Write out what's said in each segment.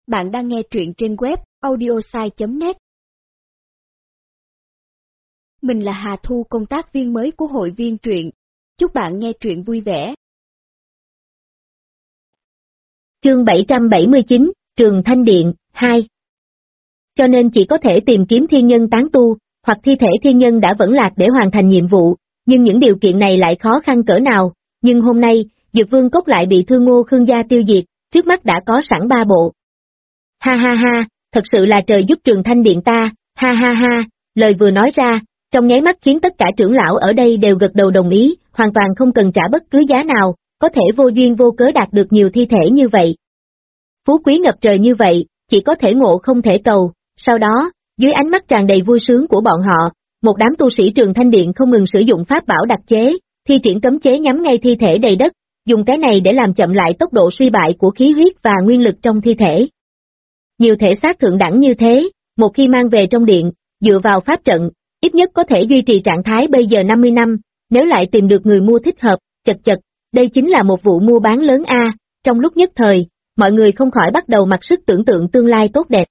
Bạn đang nghe truyện trên web audiosai.net. Mình là Hà Thu, công tác viên mới của hội viên truyện. Chúc bạn nghe truyện vui vẻ. Chương 779, Trường Thanh Điện, 2. Cho nên chỉ có thể tìm kiếm thiên nhân tán tu, hoặc thi thể thiên nhân đã vẫn lạc để hoàn thành nhiệm vụ, nhưng những điều kiện này lại khó khăn cỡ nào, nhưng hôm nay, Dược Vương Cốc lại bị Thương Ngô Khương gia tiêu diệt, trước mắt đã có sẵn 3 bộ. Ha ha ha, thật sự là trời giúp Trường Thanh Điện ta, ha ha ha, lời vừa nói ra, trong nháy mắt khiến tất cả trưởng lão ở đây đều gật đầu đồng ý, hoàn toàn không cần trả bất cứ giá nào, có thể vô duyên vô cớ đạt được nhiều thi thể như vậy. Phú quý ngập trời như vậy, chỉ có thể ngộ không thể cầu, sau đó, dưới ánh mắt tràn đầy vui sướng của bọn họ, một đám tu sĩ Trường Thanh Điện không ngừng sử dụng pháp bảo đặc chế, thi triển cấm chế nhắm ngay thi thể đầy đất, dùng cái này để làm chậm lại tốc độ suy bại của khí huyết và nguyên lực trong thi thể. Nhiều thể xác thượng đẳng như thế, một khi mang về trong điện, dựa vào pháp trận, ít nhất có thể duy trì trạng thái bây giờ 50 năm, nếu lại tìm được người mua thích hợp, chật, đây chính là một vụ mua bán lớn a. Trong lúc nhất thời, mọi người không khỏi bắt đầu mặc sức tưởng tượng tương lai tốt đẹp.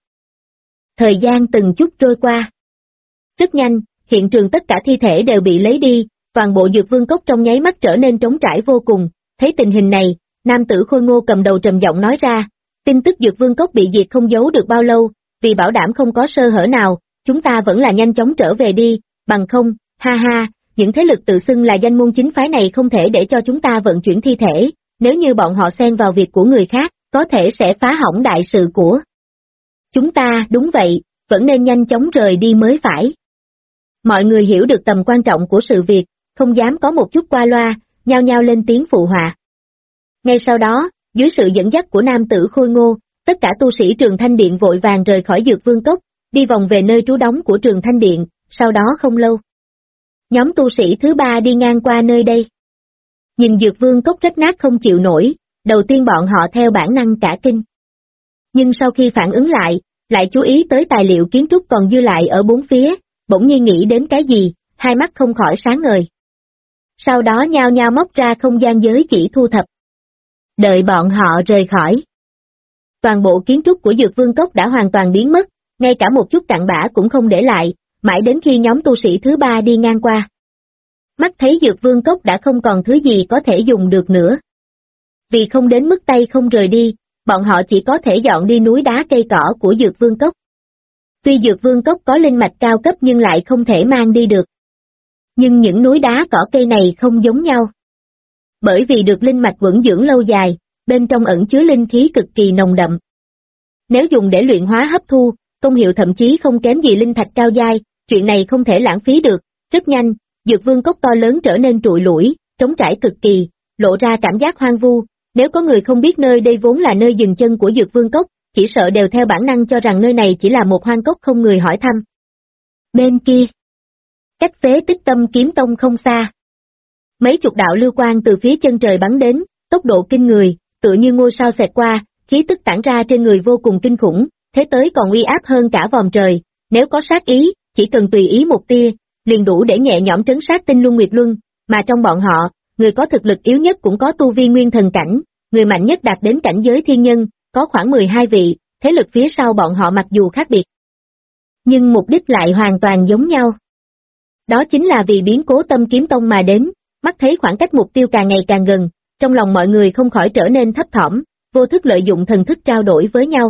Thời gian từng chút trôi qua. Rất nhanh, hiện trường tất cả thi thể đều bị lấy đi, toàn bộ Dược Vương Cốc trong nháy mắt trở nên trống trải vô cùng, thấy tình hình này, nam tử Khôi Ngô cầm đầu trầm giọng nói ra, tin tức Dược Vương Cốc bị diệt không giấu được bao lâu, vì bảo đảm không có sơ hở nào, chúng ta vẫn là nhanh chóng trở về đi, bằng không, ha ha, những thế lực tự xưng là danh môn chính phái này không thể để cho chúng ta vận chuyển thi thể, nếu như bọn họ xen vào việc của người khác, có thể sẽ phá hỏng đại sự của chúng ta. Đúng vậy, vẫn nên nhanh chóng rời đi mới phải. Mọi người hiểu được tầm quan trọng của sự việc, không dám có một chút qua loa, nhao nhao lên tiếng phụ họa. Ngay sau đó, dưới sự dẫn dắt của nam tử Khôi Ngô, tất cả tu sĩ Trường Thanh Điện vội vàng rời khỏi Dược Vương Cốc, đi vòng về nơi trú đóng của Trường Thanh Điện, sau đó không lâu. Nhóm tu sĩ thứ 3 đi ngang qua nơi đây. Nhìn Dược Vương Cốc rách nát không chịu nổi, đầu tiên bọn họ theo bản năng cả kinh. Nhưng sau khi phản ứng lại chú ý tới tài liệu kiến trúc còn dư lại ở bốn phía, bỗng nhiên nghĩ đến cái gì, hai mắt không khỏi sáng ngời. Sau đó nhao nhao móc ra không gian giới chỉ thu thập. Đợi bọn họ rời khỏi. Toàn bộ kiến trúc của Dược Vương Cốc đã hoàn toàn biến mất, ngay cả một chút cặn bã cũng không để lại, mãi đến khi nhóm tu sĩ thứ 3 đi ngang qua. Mắt thấy Dược Vương Cốc đã không còn thứ gì có thể dùng được nữa. Vì không đến mức tay không rời đi, bọn họ chỉ có thể dọn đi núi đá cây cỏ của Dược Vương Cốc. Tuy Dược Vương Cốc có linh mạch cao cấp nhưng lại không thể mang đi được. Nhưng những núi đá cỏ cây này không giống nhau. Bởi vì được linh mạch vững dưỡng lâu dài, bên trong ẩn chứa linh khí cực kỳ nồng đậm. Nếu dùng để luyện hóa hấp thu, công hiệu thậm chí không kém gì linh thạch cao giai, chuyện này không thể lãng phí được. Rất nhanh, Dược Vương Cốc to lớn trở nên trụi lủi, trống trải cực kỳ, lộ ra cảm giác hoang vu. Nếu có người không biết nơi đây vốn là nơi dừng chân của Dược Vương Cốc, chỉ sợ đều theo bản năng cho rằng nơi này chỉ là một hoang cốc không người hỏi thăm. Bên kia, cách Phế Tích Tâm Kiếm Tông không xa. Mấy chục đạo lưu quang từ phía chân trời bắn đến, tốc độ kinh người, tựa như ngôi sao xẹt qua, khí tức tản ra trên người vô cùng kinh khủng, thế tới còn uy áp hơn cả vòm trời, nếu có sát ý, chỉ cần tùy ý một tia, liền đủ để nhẹ nhõm trấn sát Tinh Luân Nguyệt Luân, mà trong bọn họ, người có thực lực yếu nhất cũng có tu vi nguyên thần cảnh, người mạnh nhất đạt đến cảnh giới thiên nhân, có khoảng 12 vị, thế lực phía sau bọn họ mặc dù khác biệt, nhưng mục đích lại hoàn toàn giống nhau. Đó chính là vì biến cố Tâm Kiếm Tông mà đến, mắt thấy khoảng cách mục tiêu càng ngày càng gần, trong lòng mọi người không khỏi trở nên thấp thỏm, vô thức lợi dụng thần thức trao đổi với nhau.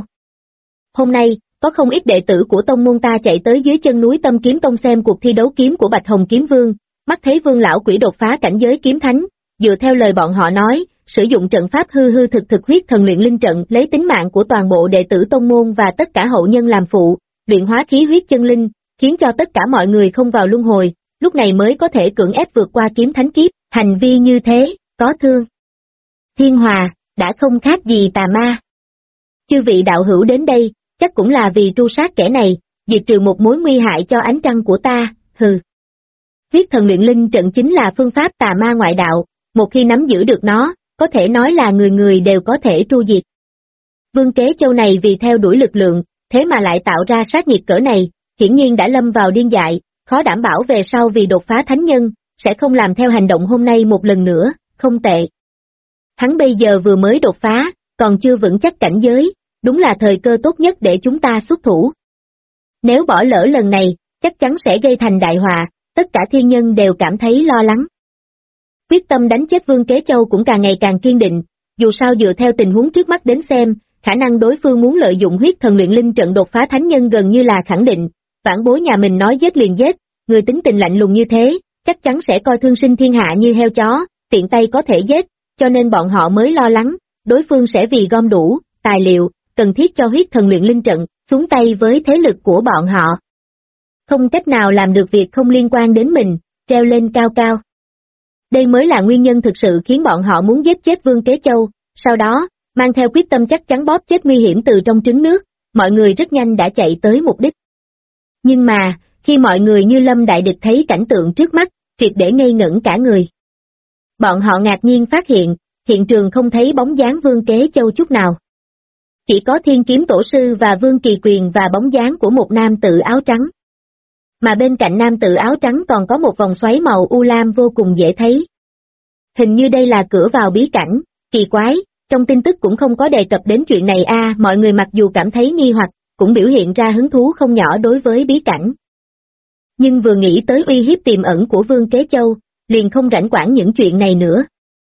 Hôm nay, có không ít đệ tử của tông môn ta chạy tới dưới chân núi Tâm Kiếm Tông xem cuộc thi đấu kiếm của Bạch Hồng Kiếm Vương, mắt thấy Vương lão quỷ đột phá cảnh giới kiếm thánh, dựa theo lời bọn họ nói, sử dụng trận pháp hư hư thực thực huyết thần luyện linh trận lấy tính mạng của toàn bộ đệ tử tông môn và tất cả hậu nhân làm phụ, luyện hóa khí huyết chân linh, khiến cho tất cả mọi người không vào luân hồi, lúc này mới có thể cưỡng ép vượt qua kiếm thánh kiếp, hành vi như thế, có thương thiên hòa, đã không khác gì tà ma. Chư vị đạo hữu đến đây, chắc cũng là vì tru sát kẻ này, diệt trừ một mối nguy hại cho ánh trăng của ta, hừ. Huyết thần luyện linh trận chính là phương pháp tà ma ngoại đạo, một khi nắm giữ được nó, có thể nói là người người đều có thể tru diệt. Vương Kế Châu này vì theo đuổi lực lượng, thế mà lại tạo ra sát nhiệt cỡ này, hiển nhiên đã lâm vào điên dại, khó đảm bảo về sau vì đột phá thánh nhân, sẽ không làm theo hành động hôm nay một lần nữa, không tệ. Hắn bây giờ vừa mới đột phá, còn chưa vững chắc cảnh giới, đúng là thời cơ tốt nhất để chúng ta xuất thủ. Nếu bỏ lỡ lần này, chắc chắn sẽ gây thành đại họa, tất cả thiên nhân đều cảm thấy lo lắng. Quyết tâm đánh chết Vương Kế Châu cũng càng ngày càng kiên định, dù sao dựa theo tình huống trước mắt đến xem, khả năng đối phương muốn lợi dụng huyết thần luyện linh trận đột phá thánh nhân gần như là khẳng định, vãn bối nhà mình nói giết liền giết, người tính tình lạnh lùng như thế, chắc chắn sẽ coi thương sinh thiên hạ như heo chó, tiện tay có thể giết, cho nên bọn họ mới lo lắng, đối phương sẽ vì gom đủ tài liệu cần thiết cho huyết thần luyện linh trận, xuống tay với thế lực của bọn họ. Không cách nào làm được việc không liên quan đến mình, treo lên cao cao. Đây mới là nguyên nhân thực sự khiến bọn họ muốn giết chết Vương Kế Châu, sau đó, mang theo quyết tâm chắc chắn bóp chết nguy hiểm từ trong trứng nước, mọi người rất nhanh đã chạy tới mục đích. Nhưng mà, khi mọi người như lâm đại địch thấy cảnh tượng trước mắt, triệt để ngây ngẩn cả người. Bọn họ ngạc nhiên phát hiện trường không thấy bóng dáng Vương Kế Châu chút nào. Chỉ có Thiên Kiếm Tổ Sư và Vương Kỳ Quyền và bóng dáng của một nam tử áo trắng. Mà bên cạnh nam tử áo trắng còn có một vòng xoáy màu u lam vô cùng dễ thấy. Hình như đây là cửa vào bí cảnh, kỳ quái, trong tin tức cũng không có đề cập đến chuyện này mọi người mặc dù cảm thấy nghi hoặc, cũng biểu hiện ra hứng thú không nhỏ đối với bí cảnh. Nhưng vừa nghĩ tới uy hiếp tiềm ẩn của Vương Kế Châu, liền không rảnh quản những chuyện này nữa.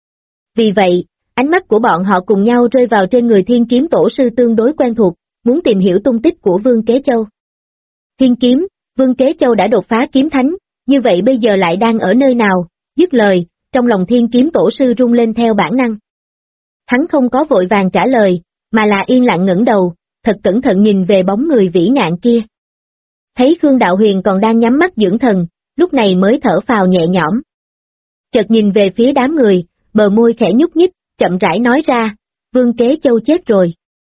Vì vậy, ánh mắt của bọn họ cùng nhau rơi vào trên người Thiên Kiếm Tổ Sư tương đối quen thuộc, muốn tìm hiểu tung tích của Vương Kế Châu. Thiên Kiếm, Vương Kế Châu đã đột phá kiếm thánh, như vậy bây giờ lại đang ở nơi nào? Dứt lời, trong lòng Thiên Kiếm Tổ Sư rung lên theo bản năng. Hắn không có vội vàng trả lời, mà là yên lặng ngẩng đầu, thật cẩn thận nhìn về bóng người vĩ ngạn kia. Thấy Khương Đạo Huyền còn đang nhắm mắt dưỡng thần, lúc này mới thở phào nhẹ nhõm. Chợt nhìn về phía đám người, bờ môi khẽ nhúc nhích, chậm rãi nói ra, Vương Kế Châu chết rồi.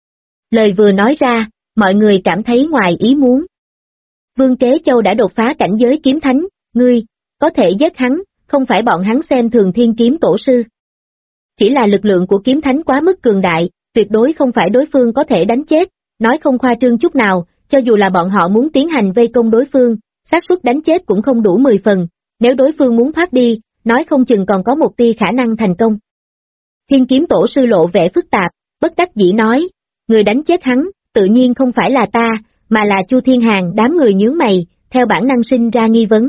Lời vừa nói ra, mọi người cảm thấy ngoài ý muốn. Vương Kế Châu đã đột phá cảnh giới kiếm thánh, ngươi, có thể giết hắn, không phải bọn hắn xem thường Thiên Kiếm Tổ Sư. Chỉ là lực lượng của kiếm thánh quá mức cường đại, tuyệt đối không phải đối phương có thể đánh chết, nói không khoa trương chút nào, cho dù là bọn họ muốn tiến hành vây công đối phương, xác suất đánh chết cũng không đủ 10 phần, nếu đối phương muốn thoát đi, nói không chừng còn có một tia khả năng thành công. Thiên Kiếm Tổ Sư lộ vẻ phức tạp, bất đắc dĩ nói, người đánh chết hắn, tự nhiên không phải là ta, mà là Chu Thiên Hàn. Đám người nhướng mày, theo bản năng sinh ra nghi vấn.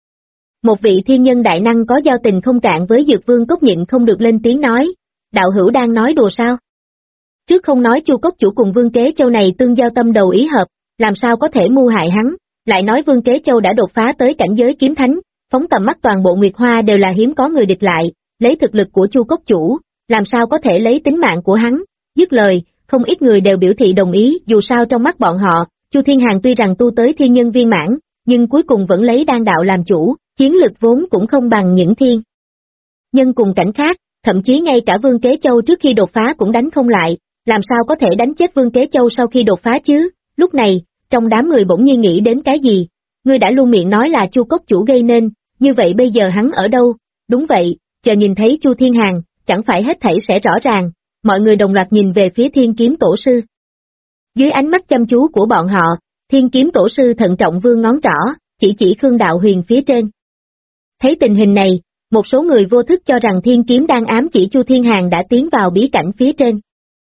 Một vị thiên nhân đại năng có giao tình không cạn với Dược Vương Cốc nhịn không được lên tiếng nói, đạo hữu đang nói đùa sao? Trước không nói Chu Cốc chủ cùng Vương Kế Châu này tương giao tâm đầu ý hợp, làm sao có thể mưu hại hắn, lại nói Vương Kế Châu đã đột phá tới cảnh giới kiếm thánh, phóng tầm mắt toàn bộ Nguyệt Hoa đều là hiếm có người địch lại, lấy thực lực của Chu Cốc chủ, làm sao có thể lấy tính mạng của hắn? Dứt lời, không ít người đều biểu thị đồng ý, dù sao trong mắt bọn họ, Chu Thiên Hàn tuy rằng tu tới thiên nhân viên mãn, nhưng cuối cùng vẫn lấy đan đạo làm chủ, chiến lực vốn cũng không bằng những thiên nhân cùng cảnh khác, thậm chí ngay cả Vương Kế Châu trước khi đột phá cũng đánh không lại, làm sao có thể đánh chết Vương Kế Châu sau khi đột phá chứ? Lúc này, trong đám người bỗng nhiên nghĩ đến cái gì? Ngươi đã luôn miệng nói là Chu Cốc chủ gây nên, như vậy bây giờ hắn ở đâu? Đúng vậy, chờ nhìn thấy Chu Thiên Hàn, chẳng phải hết thảy sẽ rõ ràng. Mọi người đồng loạt nhìn về phía Thiên Kiếm Tổ Sư. Dưới ánh mắt chăm chú của bọn họ, Thiên Kiếm Tổ Sư thận trọng vươn ngón trỏ, chỉ Khương Đạo Huyền phía trên. Thấy tình hình này, một số người vô thức cho rằng Thiên Kiếm đang ám chỉ Chu Thiên Hàn đã tiến vào bí cảnh phía trên.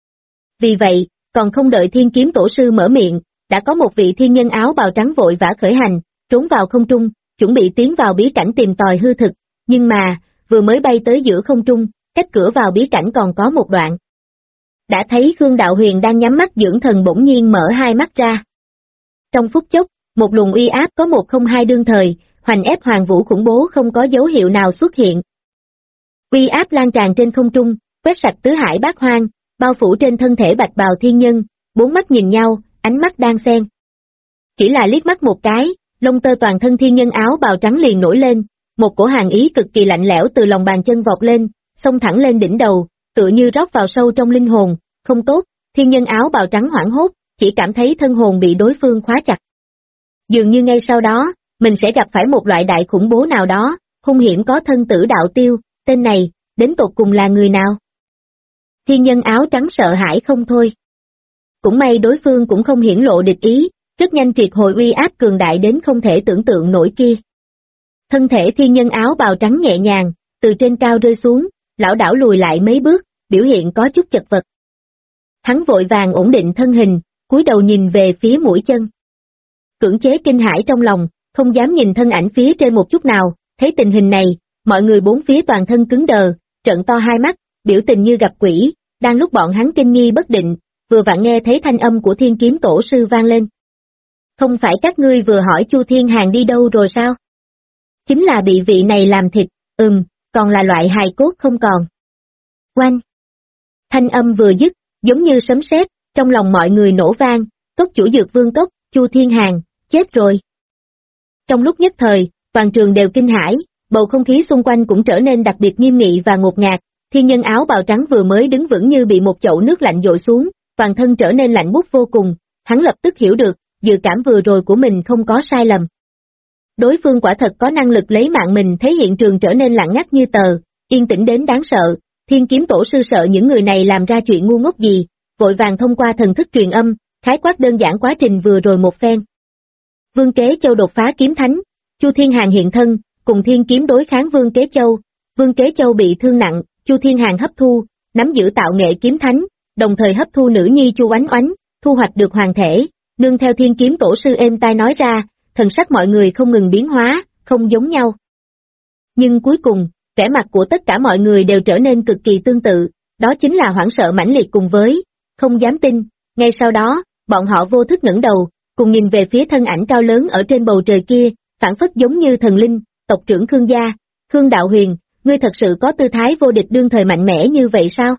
Vì vậy, còn không đợi Thiên Kiếm Tổ Sư mở miệng, đã có một vị thiên nhân áo bào trắng vội vã khởi hành, trốn vào không trung, chuẩn bị tiến vào bí cảnh tìm tòi hư thực, nhưng mà, vừa mới bay tới giữa không trung, cách cửa vào bí cảnh còn có một đoạn. Đã thấy Khương Đạo Huyền đang nhắm mắt dưỡng thần bỗng nhiên mở hai mắt ra. Trong phút chốc, một luồng uy áp có 102 đương thời, hoành ép hoàng vũ khủng bố không có dấu hiệu nào xuất hiện. Uy áp lan tràn trên không trung, quét sạch tứ hải bát hoang, bao phủ trên thân thể bạch bào thiên nhân, bốn mắt nhìn nhau, ánh mắt đan xen. Chỉ là liếc mắt một cái, lông tơ toàn thân thiên nhân áo bào trắng liền nổi lên, một cổ hàn ý cực kỳ lạnh lẽo từ lòng bàn chân vọt lên, xông thẳng lên đỉnh đầu, tựa như rót vào sâu trong linh hồn, không tốt, thiên nhân áo bào trắng hoảng hốt, chỉ cảm thấy thân hồn bị đối phương khóa chặt. Dường như ngay sau đó, mình sẽ gặp phải một loại đại khủng bố nào đó, hung hiểm có thân tử đạo tiêu, tên này, đến tột cùng là người nào? Thiên nhân áo trắng sợ hãi không thôi. Cũng may đối phương cũng không hiển lộ địch ý, rất nhanh triệt hồi uy áp cường đại đến không thể tưởng tượng nổi kia. Thân thể thiên nhân áo bào trắng nhẹ nhàng, từ trên cao rơi xuống, lảo đảo lùi lại mấy bước, biểu hiện có chút chật vật. Hắn vội vàng ổn định thân hình, cúi đầu nhìn về phía mũi chân. Cưỡng chế kinh hãi trong lòng, không dám nhìn thân ảnh phía trên một chút nào, thấy tình hình này, mọi người bốn phía toàn thân cứng đờ, trợn to hai mắt, biểu tình như gặp quỷ, đang lúc bọn hắn kinh nghi bất định, vừa vặn nghe thấy thanh âm của Thiên Kiếm Tổ sư vang lên. Không phải các ngươi vừa hỏi Chu Thiên Hàn đi đâu rồi sao? Chính là bị vị này làm thịt, còn là loại hài cốt không còn. Oanh! Thanh âm vừa dứt, giống như sấm sét, trong lòng mọi người nổ vang, cốc chủ Dược Vương cốc, Chu Thiên Hàn, chết rồi. Trong lúc nhất thời, toàn trường đều kinh hãi, bầu không khí xung quanh cũng trở nên đặc biệt nghiêm nghị và ngột ngạt, thiên nhân áo bào trắng vừa mới đứng vững như bị một chậu nước lạnh dội xuống, toàn thân trở nên lạnh buốt vô cùng, hắn lập tức hiểu được, dự cảm vừa rồi của mình không có sai lầm. Đối phương quả thật có năng lực lấy mạng mình, thấy hiện trường trở nên lặng ngắt như tờ, yên tĩnh đến đáng sợ, Thiên Kiếm Tổ sư sợ những người này làm ra chuyện ngu ngốc gì, vội vàng thông qua thần thức truyền âm, khái quát đơn giản quá trình vừa rồi một phen. Vương Kế Châu đột phá kiếm thánh, Chu Thiên Hàn hiện thân, cùng thiên kiếm đối kháng Vương Kế Châu, Vương Kế Châu bị thương nặng, Chu Thiên Hàn hấp thu, nắm giữ tạo nghệ kiếm thánh, đồng thời hấp thu nữ nhi Chu Oánh Oánh, thu hoạch được hoàng thể, nương theo Thiên Kiếm Tổ sư êm tai nói ra, thần sắc mọi người không ngừng biến hóa, không giống nhau. Nhưng cuối cùng, vẻ mặt của tất cả mọi người đều trở nên cực kỳ tương tự, đó chính là hoảng sợ mãnh liệt cùng với, không dám tin, ngay sau đó, bọn họ vô thức ngẩng đầu, cùng nhìn về phía thân ảnh cao lớn ở trên bầu trời kia, phản phất giống như thần linh, tộc trưởng Khương gia, Khương Đạo Huyền, ngươi thật sự có tư thái vô địch đương thời mạnh mẽ như vậy sao?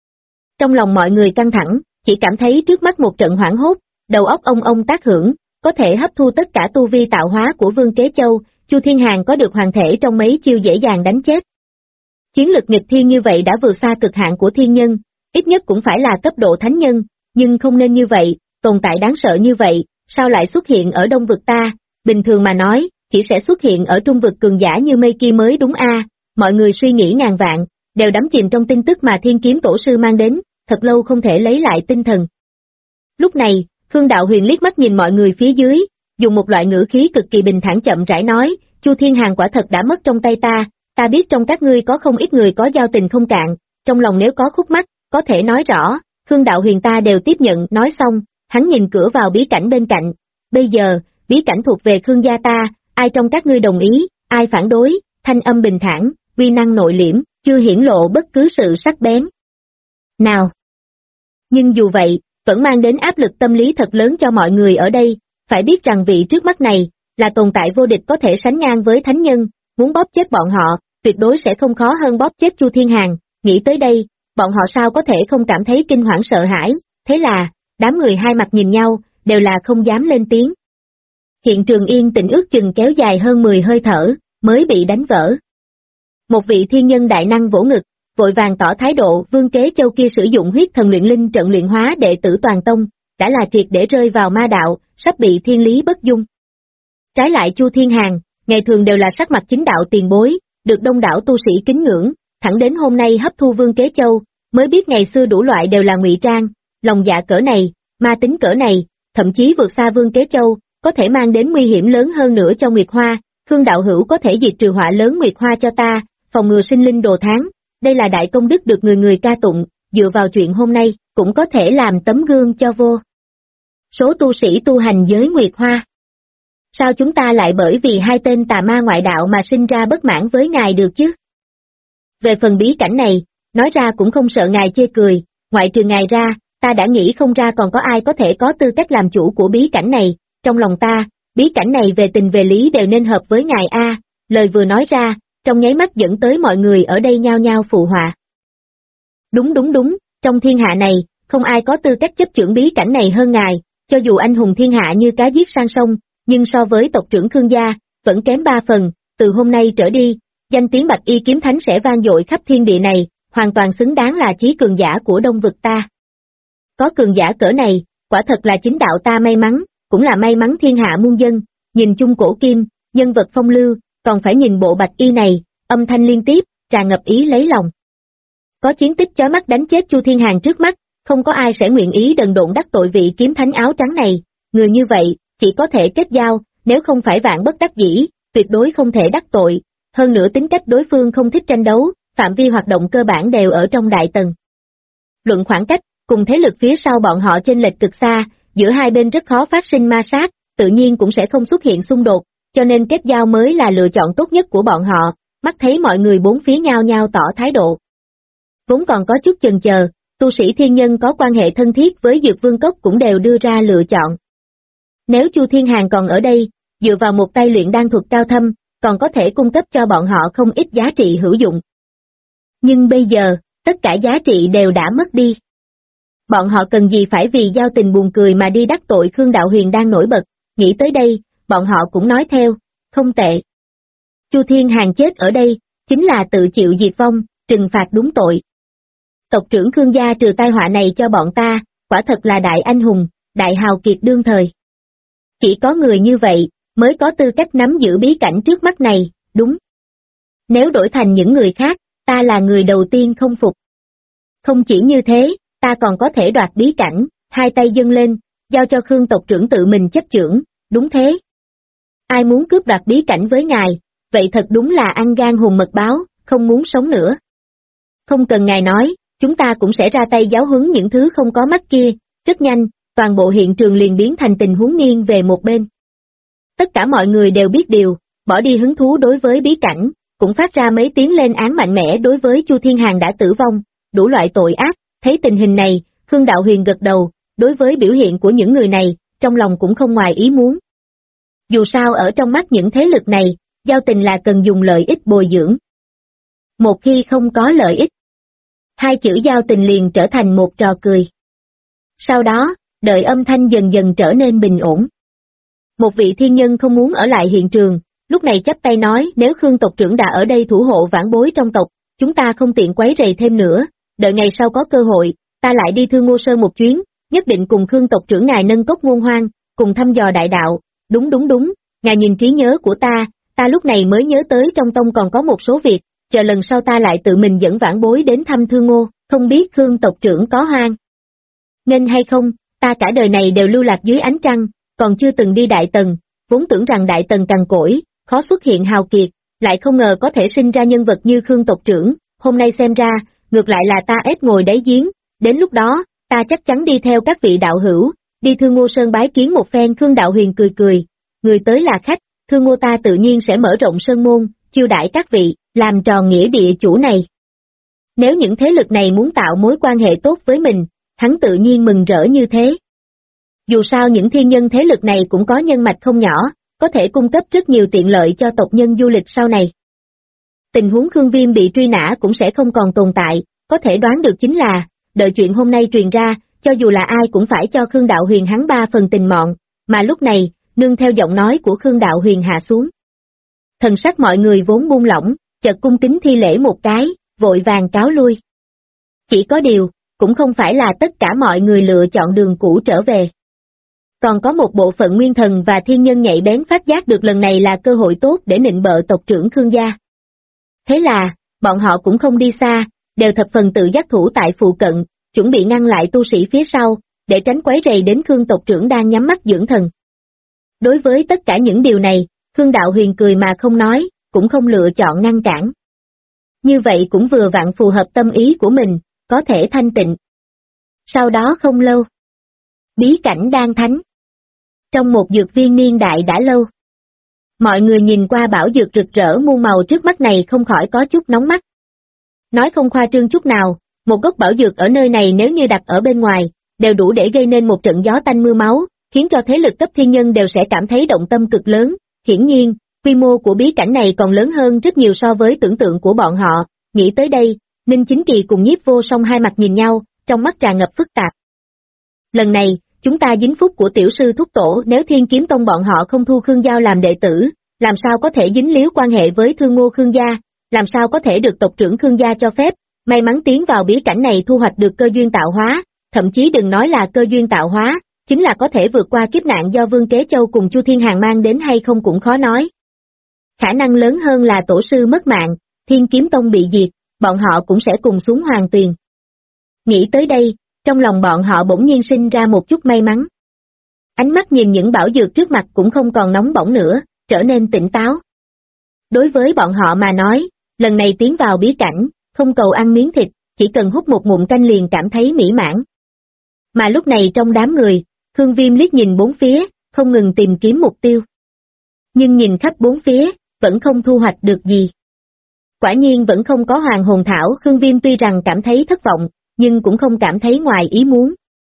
Trong lòng mọi người căng thẳng, chỉ cảm thấy trước mắt một trận hoảng hốt, đầu óc ông tác hưởng, có thể hấp thu tất cả tu vi tạo hóa của Vương Kế Châu, Chu Thiên Hàn có được hoàng thể trong mấy chiêu dễ dàng đánh chết. Chiến lực nghịch thiên như vậy đã vượt xa cực hạn của thiên nhân, ít nhất cũng phải là cấp độ thánh nhân, nhưng không nên như vậy, tồn tại đáng sợ như vậy, sao lại xuất hiện ở đông vực ta, bình thường mà nói, chỉ sẽ xuất hiện ở trung vực cường giả như mây kia mới đúng a. Mọi người suy nghĩ ngàn vạn, đều đắm chìm trong tin tức mà Thiên Kiếm Tổ sư mang đến, thật lâu không thể lấy lại tinh thần. Lúc này, Khương Đạo Huyền liếc mắt nhìn mọi người phía dưới, dùng một loại ngữ khí cực kỳ bình thản chậm rãi nói, Chu Thiên Hàn quả thật đã mất trong tay ta biết trong các ngươi có không ít người có giao tình không cạn, trong lòng nếu có khúc mắc, có thể nói rõ, Khương Đạo Huyền ta đều tiếp nhận. Nói xong, hắn nhìn cửa vào bí cảnh bên cạnh, bây giờ, bí cảnh thuộc về Khương gia ta, ai trong các ngươi đồng ý, ai phản đối, thanh âm bình thản, uy năng nội liễm, chưa hiển lộ bất cứ sự sắc bén nào. Nhưng dù vậy, vẫn mang đến áp lực tâm lý thật lớn cho mọi người ở đây, phải biết rằng vị trước mắt này, là tồn tại vô địch có thể sánh ngang với thánh nhân, muốn bóp chết bọn họ, tuyệt đối sẽ không khó hơn bóp chết Chu Thiên Hàn, nghĩ tới đây, bọn họ sao có thể không cảm thấy kinh hoảng sợ hãi, thế là, đám người hai mặt nhìn nhau, đều là không dám lên tiếng. Hiện trường yên tĩnh ước chừng kéo dài hơn 10 hơi thở, mới bị đánh vỡ. Một vị thiên nhân đại năng vỗ ngực, vội vàng tỏ thái độ Vương Kế Châu kia sử dụng huyết thần luyện linh trận luyện hóa đệ tử toàn tông, đã là triệt để rơi vào ma đạo, sắp bị thiên lý bất dung. Trái lại Chu Thiên Hàn, ngày thường đều là sắc mặt chính đạo tiền bối, được đông đảo tu sĩ kính ngưỡng, thẳng đến hôm nay hấp thu Vương Kế Châu, mới biết ngày xưa đủ loại đều là ngụy trang, lòng dạ cỡ này, ma tính cỡ này, thậm chí vượt xa Vương Kế Châu, có thể mang đến nguy hiểm lớn hơn nữa cho Nguyệt Hoa, Khương đạo hữu có thể diệt trừ họa lớn Nguyệt Hoa cho ta, phòng ngừa sinh linh đồ tháng, đây là đại công đức được người người ca tụng, dựa vào chuyện hôm nay, cũng có thể làm tấm gương cho vô số tu sĩ tu hành giới Nguyệt Hoa. Sao chúng ta lại bởi vì hai tên tà ma ngoại đạo mà sinh ra bất mãn với ngài được chứ? Về phần bí cảnh này, nói ra cũng không sợ ngài chê cười, ngoại trừ ngài ra, ta đã nghĩ không ra còn có ai có thể có tư cách làm chủ của bí cảnh này, trong lòng ta, bí cảnh này về tình về lý đều nên hợp với ngài a. Lời vừa nói ra, trong nháy mắt dẫn tới mọi người ở đây nhao nhao phụ họa. Đúng, trong thiên hạ này, không ai có tư cách chấp chưởng bí cảnh này hơn ngài, cho dù anh hùng thiên hạ như cá giết sang sông, nhưng so với tộc trưởng Khương gia, vẫn kém 3 phần, từ hôm nay trở đi, danh tiếng Bạch Y Kiếm Thánh sẽ vang dội khắp thiên địa này, hoàn toàn xứng đáng là chí cường giả của đông vực ta. Có cường giả cỡ này, quả thật là chính đạo ta may mắn, cũng là may mắn thiên hạ muôn dân, nhìn chung cổ kim, nhân vật phong lưu, còn phải nhìn bộ Bạch Y này, âm thanh liên tiếp, tràn ngập ý lấy lòng. Có chiến tích chói mắt đánh chết Chu Thiên Hàn trước mắt, không có ai sẽ nguyện ý đần độn đắc tội vị kiếm thánh áo trắng này, người như vậy, chỉ có thể kết giao, nếu không phải vạn bất đắc dĩ, tuyệt đối không thể đắc tội, hơn nữa tính cách đối phương không thích tranh đấu, phạm vi hoạt động cơ bản đều ở trong đại tầng. Luận khoảng cách, cùng thế lực phía sau bọn họ chênh lệch cực xa, giữa hai bên rất khó phát sinh ma sát, tự nhiên cũng sẽ không xuất hiện xung đột, cho nên kết giao mới là lựa chọn tốt nhất của bọn họ, mắt thấy mọi người bốn phía nhao nhao tỏ thái độ. Vốn còn có chút chần chờ, tu sĩ thiên nhân có quan hệ thân thiết với Dược Vương Cốc cũng đều đưa ra lựa chọn. Nếu Chu Thiên Hàn còn ở đây, dựa vào một tay luyện đan thuật cao thâm, còn có thể cung cấp cho bọn họ không ít giá trị hữu dụng. Nhưng bây giờ, tất cả giá trị đều đã mất đi. Bọn họ cần gì phải vì giao tình buồn cười mà đi đắc tội Khương Đạo Huyền đang nổi bật, nghĩ tới đây, bọn họ cũng nói theo, không tệ. Chu Thiên Hàn chết ở đây, chính là tự chịu diệt vong, trừng phạt đúng tội. Tộc trưởng Khương gia trừ tai họa này cho bọn ta, quả thật là đại anh hùng, đại hào kiệt đương thời. Chỉ có người như vậy, mới có tư cách nắm giữ bí cảnh trước mắt này, đúng. Nếu đổi thành những người khác, ta là người đầu tiên không phục. Không chỉ như thế, ta còn có thể đoạt bí cảnh, hai tay dâng lên, giao cho Khương tộc trưởng tự mình chấp chưởng, đúng thế. Ai muốn cướp đoạt bí cảnh với ngài, vậy thật đúng là ăn gan hùm mật báo, không muốn sống nữa. Không cần ngài nói, chúng ta cũng sẽ ra tay giáo huấn những thứ không có mắt kia, rất nhanh, toàn bộ hiện trường liền biến thành tình huống nghiêng về một bên. Tất cả mọi người đều biết điều, bỏ đi hứng thú đối với bí cảnh, cũng phát ra mấy tiếng lên án mạnh mẽ đối với Chu Thiên Hàn đã tử vong, đủ loại tội ác, thấy tình hình này, Khương Đạo Huyền gật đầu, đối với biểu hiện của những người này, trong lòng cũng không ngoài ý muốn. Dù sao ở trong mắt những thế lực này, giao tình là cần dùng lợi ích bồi dưỡng. Một khi không có lợi ích, hai chữ giao tình liền trở thành một trò cười. Sau đó, đợi âm thanh dần dần trở nên bình ổn. Một vị thiên nhân không muốn ở lại hiện trường, lúc này chắp tay nói nếu Khương tộc trưởng đã ở đây thủ hộ vãn bối trong tộc, chúng ta không tiện quấy rầy thêm nữa, đợi ngày sau có cơ hội, ta lại đi Thương Ngô Sơn một chuyến, nhất định cùng Khương tộc trưởng ngài nâng cốc ngôn hoang, cùng thăm dò đại đạo, đúng, ngài nhìn trí nhớ của ta lúc này mới nhớ tới trong tông còn có một số việc, chờ lần sau ta lại tự mình dẫn vãn bối đến thăm Thương Ngô, không biết Khương tộc trưởng có hoan nên hay không, ta cả đời này đều lưu lạc dưới ánh trăng, còn chưa từng đi Đại Tần, vốn tưởng rằng Đại Tần cằn cỗi, khó xuất hiện hào kiệt, lại không ngờ có thể sinh ra nhân vật như Khương tộc trưởng, hôm nay xem ra, ngược lại là ta ép ngồi đáy giếng, đến lúc đó, ta chắc chắn đi theo các vị đạo hữu, đi Thương Ngô Sơn bái kiến một phen. Khương Đạo Huyền cười, người tới là khách, Thương Ngô ta tự nhiên sẽ mở rộng sơn môn, chiêu đãi các vị, làm tròn nghĩa địa chủ này. Nếu những thế lực này muốn tạo mối quan hệ tốt với mình, hắn tự nhiên mừng rỡ như thế. Dù sao những thiên nhân thế lực này cũng có nhân mạch không nhỏ, có thể cung cấp rất nhiều tiện lợi cho tộc nhân du lịch sau này. Tình huống Khương Viêm bị truy nã cũng sẽ không còn tồn tại, có thể đoán được chính là, đợi chuyện hôm nay truyền ra, cho dù là ai cũng phải cho Khương Đạo Huyền hắn 3 phần tình mọn, mà lúc này, nương theo giọng nói của Khương Đạo Huyền hạ xuống. Thần sắc mọi người vốn buông lỏng, chợt cung kính thi lễ một cái, vội vàng cáo lui. Chỉ có điều, cũng không phải là tất cả mọi người lựa chọn đường cũ trở về. Còn có một bộ phận nguyên thần và thiên nhân nhạy bén phát giác được lần này là cơ hội tốt để nịnh bợ tộc trưởng Khương gia. Thế là, bọn họ cũng không đi xa, đều thập phần tự giác thủ tại phụ cận, chuẩn bị ngăn lại tu sĩ phía sau, để tránh quấy rầy đến Khương tộc trưởng đang nhắm mắt dưỡng thần. Đối với tất cả những điều này, Khương Đạo Huyền cười mà không nói, cũng không lựa chọn ngăn cản. Như vậy cũng vừa vặn phù hợp tâm ý của mình, có thể thanh tịnh. Sau đó không lâu, bí cảnh Đan Thánh. Trong một dược viên niên đại đã lâu, mọi người nhìn qua bảo dược rực rỡ muôn màu trước mắt này không khỏi có chút nóng mắt. Nói không khoa trương chút nào, một gốc bảo dược ở nơi này nếu như đặt ở bên ngoài, đều đủ để gây nên một trận gió tanh mưa máu, khiến cho thế lực cấp thiên nhân đều sẽ cảm thấy động tâm cực lớn. Hiển nhiên, quy mô của bí cảnh này còn lớn hơn rất nhiều so với tưởng tượng của bọn họ. Nghĩ tới đây, Ninh Chính Kỳ cùng Nhiếp Vô Song hai mặt nhìn nhau, trong mắt tràn ngập phức tạp. Lần này, chúng ta dính phúc của tiểu sư thúc tổ, nếu Thiên Kiếm Tông bọn họ không thu Khương Giao làm đệ tử, làm sao có thể dính líu quan hệ với Thương Ngô Khương gia, làm sao có thể được tộc trưởng Khương gia cho phép, may mắn tiến vào bí cảnh này thu hoạch được cơ duyên tạo hóa, thậm chí đừng nói là cơ duyên tạo hóa, chính là có thể vượt qua kiếp nạn do Vương Kế Châu cùng Chu Thiên Hàn mang đến hay không cũng khó nói. Khả năng lớn hơn là tổ sư mất mạng, Thiên Kiếm Tông bị diệt, bọn họ cũng sẽ cùng xuống Hoàng Tuyền. Nghĩ tới đây, trong lòng bọn họ bỗng nhiên sinh ra một chút may mắn. Ánh mắt nhìn những bảo dược trước mặt cũng không còn nóng bỏng nữa, trở nên tỉnh táo. Đối với bọn họ mà nói, lần này tiến vào bí cảnh, không cầu ăn miếng thịt, chỉ cần hút một ngụm canh liền cảm thấy mỹ mãn. Mà lúc này trong đám người, Khương Viêm liếc nhìn bốn phía, không ngừng tìm kiếm mục tiêu. Nhưng nhìn khắp bốn phía, vẫn không thu hoạch được gì. Quả nhiên vẫn không có hoàng hồn thảo. Khương Viêm tuy rằng cảm thấy thất vọng, nhưng cũng không cảm thấy ngoài ý muốn.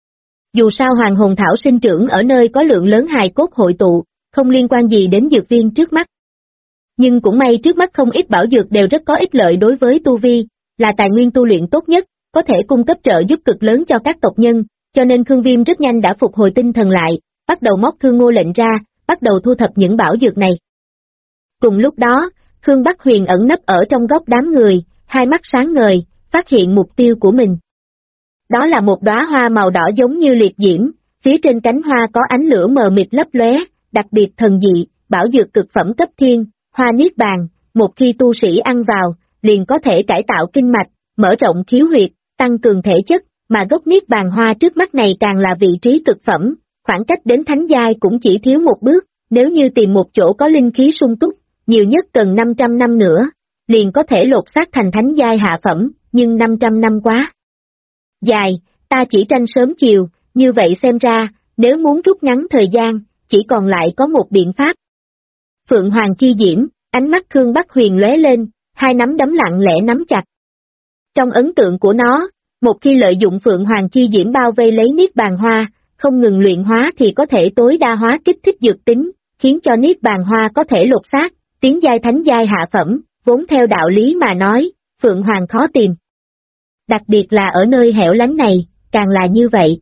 Dù sao hoàng hồn thảo sinh trưởng ở nơi có lượng lớn hài cốt hội tụ, không liên quan gì đến dược viên trước mắt. Nhưng cũng may trước mắt không ít bảo dược đều rất có ích lợi đối với tu vi, là tài nguyên tu luyện tốt nhất, có thể cung cấp trợ giúp cực lớn cho các tộc nhân, cho nên Khương Viêm rất nhanh đã phục hồi tinh thần lại, bắt đầu móc Thương Ngô lệnh ra, bắt đầu thu thập những bảo dược này. Cùng lúc đó, Khương Bắc Huyền ẩn nấp ở trong góc đám người, hai mắt sáng ngời, phát hiện mục tiêu của mình. Đó là một đóa hoa màu đỏ giống như liệt diễm, phía trên cánh hoa có ánh lửa mờ mịt lấp lóe, đặc biệt thần dị, bảo dược cực phẩm cấp thiên, hoa niết bàn, một khi tu sĩ ăn vào, liền có thể cải tạo kinh mạch, mở rộng khiếu huyệt, tăng cường thể chất, mà gốc niết bàn hoa trước mắt này càng là vị trí cực phẩm, khoảng cách đến thánh giai cũng chỉ thiếu một bước, nếu như tìm một chỗ có linh khí sung túc, nhiều nhất cần 500 năm nữa, liền có thể lột xác thành thánh giai hạ phẩm, nhưng 500 năm quá dài, ta chỉ tranh sớm chiều, như vậy xem ra, nếu muốn rút ngắn thời gian, chỉ còn lại có một biện pháp. Phượng Hoàng chi diễm, ánh mắt Khương Bắc Huyền lóe lên, hai nắm đấm lặng lẽ nắm chặt. Trong ấn tượng của nó, một khi lợi dụng Phượng Hoàng chi diễm bao vây lấy niết bàn hoa, không ngừng luyện hóa thì có thể tối đa hóa kích thích dược tính, khiến cho niết bàn hoa có thể lột xác, tiến giai thánh giai hạ phẩm, vốn theo đạo lý mà nói, Phượng Hoàng khó tìm. Đặc biệt là ở nơi hẻo lánh này, càng là như vậy.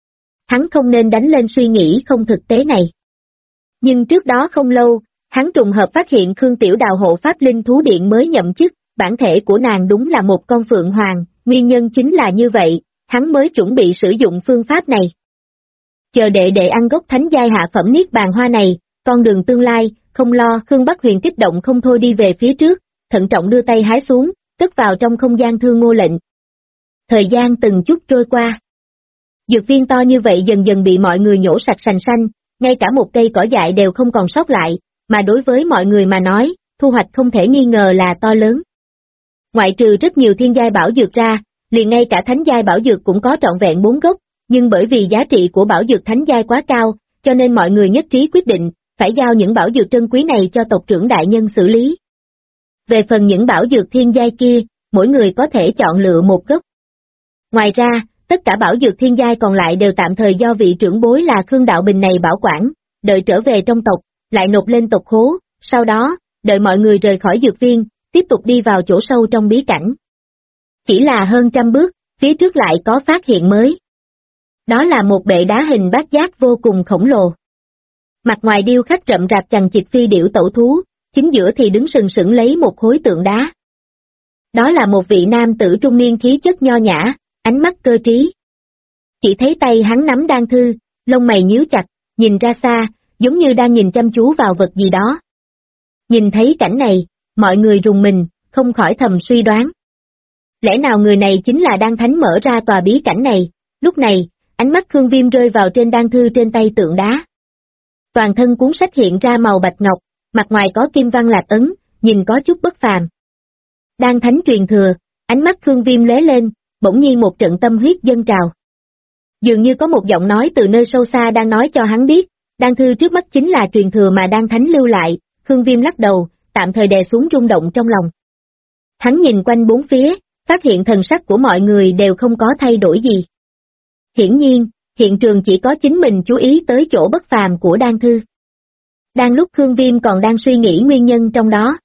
Hắn không nên đánh lên suy nghĩ không thực tế này. Nhưng trước đó không lâu, hắn trùng hợp phát hiện Khương Tiểu Đào hộ pháp linh thú điện mới nhậm chức, bản thể của nàng đúng là một con Phượng Hoàng, nguyên nhân chính là như vậy, hắn mới chuẩn bị sử dụng phương pháp này. Chờ đệ ăn gốc thánh giai hạ phẩm niết bàn hoa này, con đường tương lai, không lo. Khương Bắc Huyền kích động không thôi đi về phía trước, thận trọng đưa tay hái xuống, cất vào trong không gian Thương Ngô lệnh. Thời gian từng chút trôi qua. Dược viên to như vậy dần dần bị mọi người nhổ sạch sành xanh, ngay cả một cây cỏ dại đều không còn sót lại, mà đối với mọi người mà nói, thu hoạch không thể nghi ngờ là to lớn. Ngoại trừ rất nhiều thiên giai bảo dược ra, liền ngay cả thánh giai bảo dược cũng có trọn vẹn 4 gốc, nhưng bởi vì giá trị của bảo dược thánh giai quá cao, cho nên mọi người nhất trí quyết định, phải giao những bảo dược trân quý này cho tộc trưởng đại nhân xử lý. Về phần những bảo dược thiên giai kia, mỗi người có thể chọn lựa một gốc. Ngoài ra, tất cả bảo dược thiên giai còn lại đều tạm thời do vị trưởng bối là Khương Đạo Bình này bảo quản, đợi trở về trong tộc, lại nộp lên tộc khố, sau đó, đợi mọi người rời khỏi dược viên, tiếp tục đi vào chỗ sâu trong bí cảnh. Chỉ là hơn 100 bước, phía trước lại có phát hiện mới. Đó là một bệ đá hình bát giác vô cùng khổng lồ. Mặt ngoài điêu khắc rậm rạp chằng chịt phi điểu tẩu thú, chính giữa thì đứng sừng sững lấy một khối tượng đá. Đó là một vị nam tử trung niên khí chất nho nhã, ánh mắt cơ trí. Chỉ thấy tay hắn nắm đan thư, lông mày nhíu chặt, nhìn ra xa, giống như đang nhìn chăm chú vào vật gì đó. Nhìn thấy cảnh này, mọi người rùng mình, không khỏi thầm suy đoán. Lẽ nào người này chính là Đan Thánh mở ra tòa bí cảnh này? Lúc này, ánh mắt Khương Viêm rơi vào trên đan thư trên tay tượng đá. Toàn thân cuốn sách hiện ra màu bạch ngọc, mặt ngoài có kim văn lạc ấn, nhìn có chút bất phàm. Đan Thánh truyền thừa, ánh mắt Khương Viêm lóe lên, bỗng nhiên một trận tâm huyết dâng trào. Dường như có một giọng nói từ nơi sâu xa đang nói cho hắn biết, đan thư trước mắt chính là truyền thừa mà Đan Thánh lưu lại. Khương Viêm lắc đầu, tạm thời đè xuống rung động trong lòng. Hắn nhìn quanh bốn phía, phát hiện thần sắc của mọi người đều không có thay đổi gì. Hiển nhiên, hiện trường chỉ có chính mình chú ý tới chỗ bất phàm của đan thư. Đang lúc Khương Viêm còn đang suy nghĩ nguyên nhân trong đó.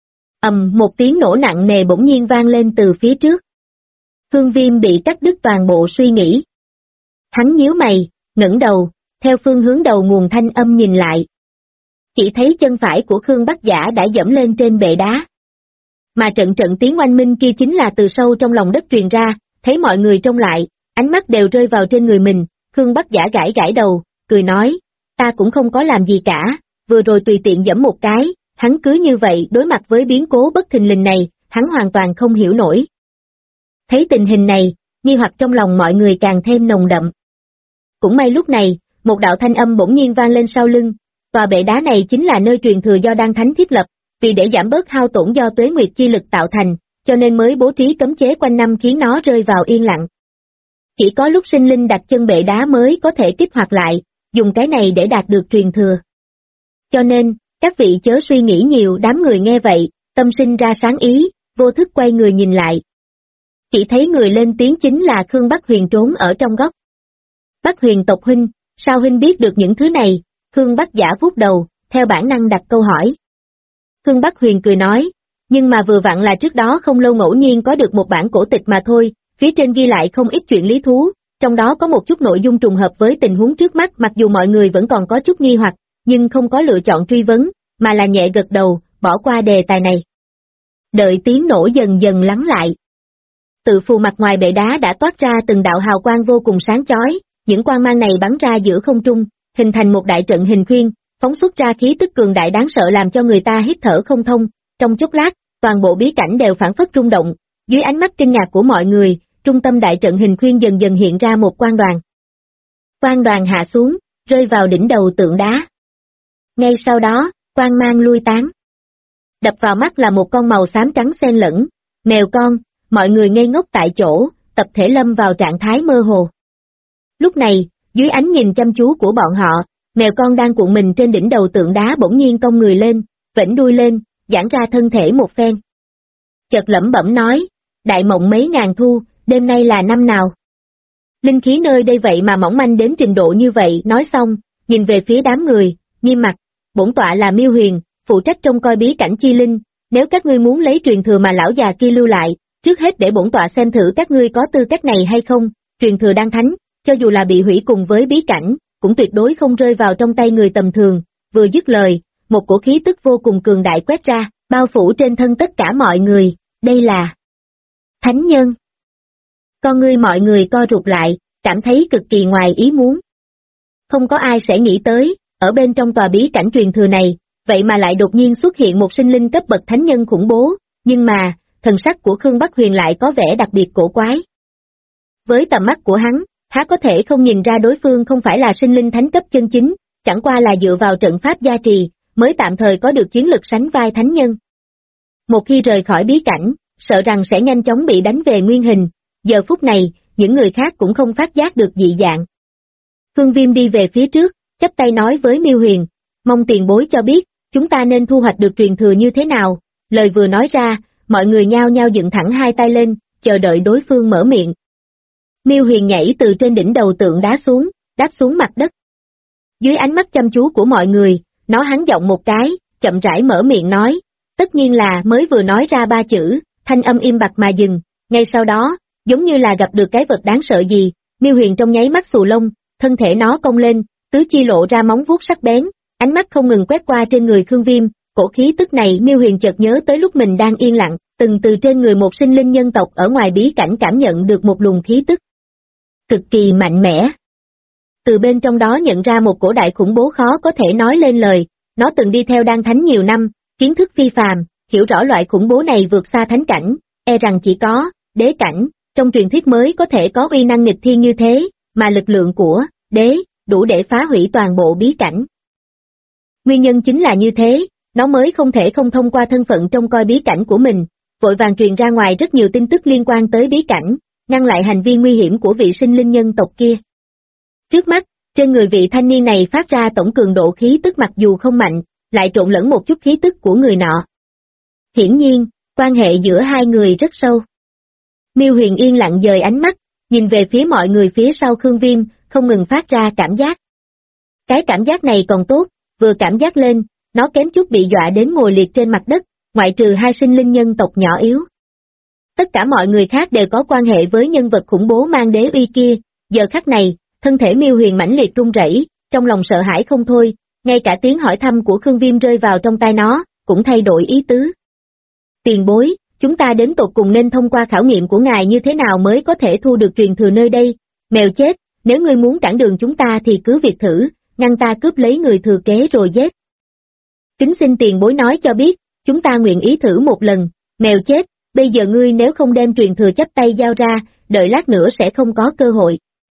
Một tiếng nổ nặng nề bỗng nhiên vang lên từ phía trước. Khương Viêm bị cắt đứt toàn bộ suy nghĩ. Hắn nhíu mày, ngẩng đầu, theo phương hướng đầu nguồn thanh âm nhìn lại. Chỉ thấy chân phải của Khương Bắc Giả đã dẫm lên trên bệ đá. Mà trận tiếng oanh minh kia chính là từ sâu trong lòng đất truyền ra, thấy mọi người trông lại, ánh mắt đều rơi vào trên người mình. Khương Bắc Giả gãi gãi đầu, cười nói, ta cũng không có làm gì cả, vừa rồi tùy tiện giẫm một cái, hắn cứ như vậy đối mặt với biến cố bất thình lình này, hắn hoàn toàn không hiểu nổi. Thấy tình hình này, nghi hoặc trong lòng mọi người càng thêm nồng đậm. Cũng may lúc này, một đạo thanh âm bỗng nhiên vang lên sau lưng, tòa bệ đá này chính là nơi truyền thừa do Đan Thánh thiết lập, vì để giảm bớt hao tổn do tuế nguyệt chi lực tạo thành, cho nên mới bố trí cấm chế quanh năm khiến nó rơi vào yên lặng. Chỉ có lúc sinh linh đặt chân bệ đá mới có thể kích hoạt lại, dùng cái này để đạt được truyền thừa. Cho nên, các vị chớ suy nghĩ nhiều. Đám người nghe vậy, tâm sinh ra sáng ý, vô thức quay người nhìn lại. Chỉ thấy người lên tiếng chính là Khương Bắc Huyền trốn ở trong góc. Bắc Huyền tộc huynh, sao huynh biết được những thứ này? Khương Bắc Giả vuốt đầu, theo bản năng đặt câu hỏi. Khương Bắc Huyền cười nói, nhưng mà vừa vặn là trước đó không lâu ngẫu nhiên có được một bản cổ tịch mà thôi, phía trên ghi lại không ít chuyện lý thú, trong đó có một chút nội dung trùng hợp với tình huống trước mắt. Mặc dù mọi người vẫn còn có chút nghi hoặc, nhưng không có lựa chọn truy vấn, mà là nhẹ gật đầu, bỏ qua đề tài này. Đợi tiếng nổ dần dần lắng lại. Từ phù mặt ngoài bệ đá đã toát ra từng đạo hào quang vô cùng sáng chói, những quang mang này bắn ra giữa không trung, hình thành một đại trận hình khuyên, phóng xuất ra khí tức cường đại đáng sợ làm cho người ta hít thở không thông. Trong chốc lát, toàn bộ bí cảnh đều phảng phất rung động, dưới ánh mắt kinh ngạc của mọi người, trung tâm đại trận hình khuyên dần dần hiện ra một quang đoàn. Quang đoàn hạ xuống, rơi vào đỉnh đầu tượng đá. Ngay sau đó, quang mang lui tán. Đập vào mắt là một con màu xám trắng xen lẫn, mèo con, mọi người ngây ngốc tại chỗ, tập thể lâm vào trạng thái mơ hồ. Lúc này, dưới ánh nhìn chăm chú của bọn họ, mèo con đang cuộn mình trên đỉnh đầu tượng đá bỗng nhiên cong người lên, vểnh đuôi lên, giãn ra thân thể một phen. Chợt lẩm bẩm nói, đại mộng mấy ngàn thu, đêm nay là năm nào? Linh khí nơi đây vậy mà mỏng manh đến trình độ như vậy. Nói xong, nhìn về phía đám người, nghiêm mặt, bổn tọa là Miêu Huyền, phụ trách trông coi bí cảnh chi linh, nếu các ngươi muốn lấy truyền thừa mà lão già kia lưu lại, trước hết để bổn tọa xem thử các ngươi có tư cách này hay không. Truyền thừa đan thánh, cho dù là bị hủy cùng với bí cảnh, cũng tuyệt đối không rơi vào trong tay người tầm thường. Vừa dứt lời, một cổ khí tức vô cùng cường đại quét ra, bao phủ trên thân tất cả mọi người. Đây là thánh nhân. Con ngươi mọi người co rụt lại, cảm thấy cực kỳ ngoài ý muốn. Không có ai sẽ nghĩ tới, ở bên trong tòa bí cảnh truyền thừa này, vậy mà lại đột nhiên xuất hiện một sinh linh cấp bậc thánh nhân khủng bố, nhưng mà, thần sắc của Khương Bắc Huyền lại có vẻ đặc biệt cổ quái. Với tầm mắt của hắn, há có thể không nhìn ra đối phương không phải là sinh linh thánh cấp chân chính, chẳng qua là dựa vào trận pháp gia trì, mới tạm thời có được chiến lực sánh vai thánh nhân. Một khi rời khỏi bí cảnh, sợ rằng sẽ nhanh chóng bị đánh về nguyên hình, giờ phút này, những người khác cũng không phát giác được dị dạng. Phương Viêm đi về phía trước, chắp tay nói với Miêu Huyền, mong tiền bối cho biết, chúng ta nên thu hoạch được truyền thừa như thế nào. Lời vừa nói ra, mọi người nhao nhao dựng thẳng hai tay lên, chờ đợi đối phương mở miệng. Miêu Huyền nhảy từ trên đỉnh đầu tượng đá xuống, đáp xuống mặt đất. Dưới ánh mắt chăm chú của mọi người, nó hắn giọng một cái, chậm rãi mở miệng nói, tất nhiên là mới vừa nói ra ba chữ, thanh âm im bặt mà dừng, ngay sau đó, giống như là gặp được cái vật đáng sợ gì, Miêu Huyền trong nháy mắt xù lông, thân thể nó cong lên, tứ chi lộ ra móng vuốt sắc bén, ánh mắt không ngừng quét qua trên người Khương Viêm, cổ khí tức này Miêu Huyền chợt nhớ tới lúc mình đang yên lặng, từng từ trên người một sinh linh nhân tộc ở ngoài bí cảnh cảm nhận được một luồng khí tức cực kỳ mạnh mẽ. Từ bên trong đó nhận ra một cổ đại khủng bố khó có thể nói lên lời, nó từng đi theo đan thánh nhiều năm, kiến thức phi phàm, hiểu rõ loại khủng bố này vượt xa thánh cảnh, e rằng chỉ có đế cảnh, trong truyền thuyết mới có thể có uy năng nghịch thiên như thế, mà lực lượng của đế đủ để phá hủy toàn bộ bí cảnh. Nguyên nhân chính là như thế, nó mới không thể không thông qua thân phận trông coi bí cảnh của mình, vội vàng truyền ra ngoài rất nhiều tin tức liên quan tới bí cảnh, ngăn lại hành vi nguy hiểm của vị sinh linh nhân tộc kia. Trước mắt, trên người vị thanh niên này phát ra tổng cường độ khí tức mặc dù không mạnh, lại trộn lẫn một chút khí tức của người nọ. Hiển nhiên, quan hệ giữa hai người rất sâu. Miêu Huyền yên lặng dời ánh mắt, nhìn về phía mọi người phía sau Khương Viêm, không ngừng phát ra cảm giác. Cái cảm giác này còn tốt, vừa cảm giác lên, nó kém chút bị dọa đến ngồi liệt trên mặt đất, ngoại trừ hai sinh linh nhân tộc nhỏ yếu. Tất cả mọi người khác đều có quan hệ với nhân vật khủng bố mang đế uy kia, giờ khắc này, thân thể Miêu Huyền mãnh liệt run rẩy, trong lòng sợ hãi không thôi, ngay cả tiếng hỏi thăm của Khương Viêm rơi vào trong tai nó, cũng thay đổi ý tứ. Tiền bối, chúng ta đến tột cùng nên thông qua khảo nghiệm của ngài như thế nào mới có thể thu được truyền thừa nơi đây? Mèo chết, nếu ngươi muốn cản đường chúng ta thì cứ việc thử, ngăn ta cướp lấy người thừa kế rồi giết. Kính xin tiền bối nói cho biết, chúng ta nguyện ý thử một lần. Mèo chết, bây giờ ngươi nếu không đem truyền thừa chắp tay giao ra, đợi lát nữa sẽ không có cơ hội.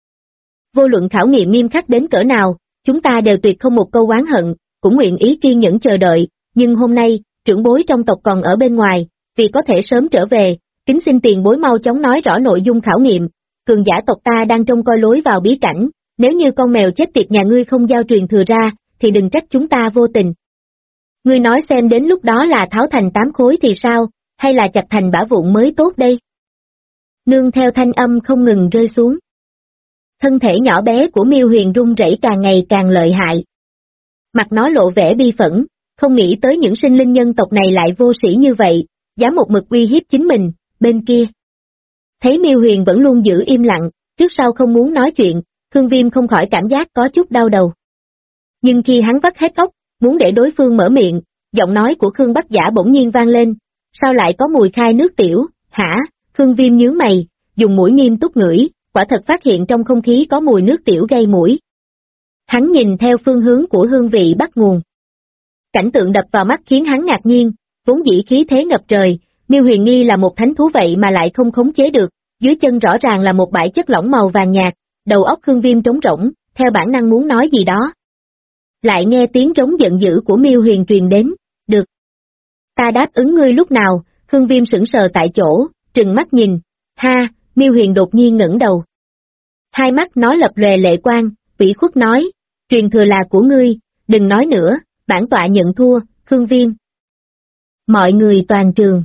Vô luận khảo nghiệm nghiêm khắc đến cỡ nào, chúng ta đều tuyệt không một câu oán hận, cũng nguyện ý kiên nhẫn chờ đợi, nhưng hôm nay, trưởng bối trong tộc còn ở bên ngoài, vì có thể sớm trở về, kính xin tiền bối mau chóng nói rõ nội dung khảo nghiệm, cường giả tộc ta đang trông coi lối vào bí cảnh, nếu như con mèo chết tiệt nhà ngươi không giao truyền thừa ra, thì đừng trách chúng ta vô tình. Ngươi nói xem đến lúc đó là tháo thành 8 khối thì sao, hay là chặt thành bã vụn mới tốt đây? Nương theo thanh âm không ngừng rơi xuống. Thân thể nhỏ bé của Miêu Huyền run rẩy càng ngày càng lợi hại. Mặt nó lộ vẻ bi phẫn, không nghĩ tới những sinh linh nhân tộc này lại vô sĩ như vậy, dám một mực uy hiếp chính mình. Bên kia thấy Miêu Huyền vẫn luôn giữ im lặng, trước sau không muốn nói chuyện, Khương Viêm không khỏi cảm giác có chút đau đầu. Nhưng khi hắn vắt hết óc, muốn để đối phương mở miệng, giọng nói của Khương Bắc Giả bỗng nhiên vang lên, sao lại có mùi khai nước tiểu, hả? Khương Viêm nhướng mày, dùng mũi nghiêm túc ngửi, quả thật phát hiện trong không khí có mùi nước tiểu gây mũi. Hắn nhìn theo phương hướng của hương vị bắt nguồn. Cảnh tượng đập vào mắt khiến hắn ngạc nhiên, vốn dĩ khí thế ngập trời, Miêu Huyền nghi là một thánh thú vậy mà lại không khống chế được, dưới chân rõ ràng là một bãi chất lỏng màu vàng nhạt, đầu óc Khương Viêm trống rỗng, theo bản năng muốn nói gì đó. Lại nghe tiếng trống giận dữ của Miêu Huyền truyền đến, được. Ta đáp ứng ngươi lúc nào? Khương Viêm sững sờ tại chỗ, trừng mắt nhìn, ha, Miêu Huyền đột nhiên ngẩng đầu. Hai mắt nó lập lòe lệ quang, ủy khuất nói, truyền thừa là của ngươi, đừng nói nữa, bản tọa nhận thua, Khương Viêm. Mọi người toàn trường.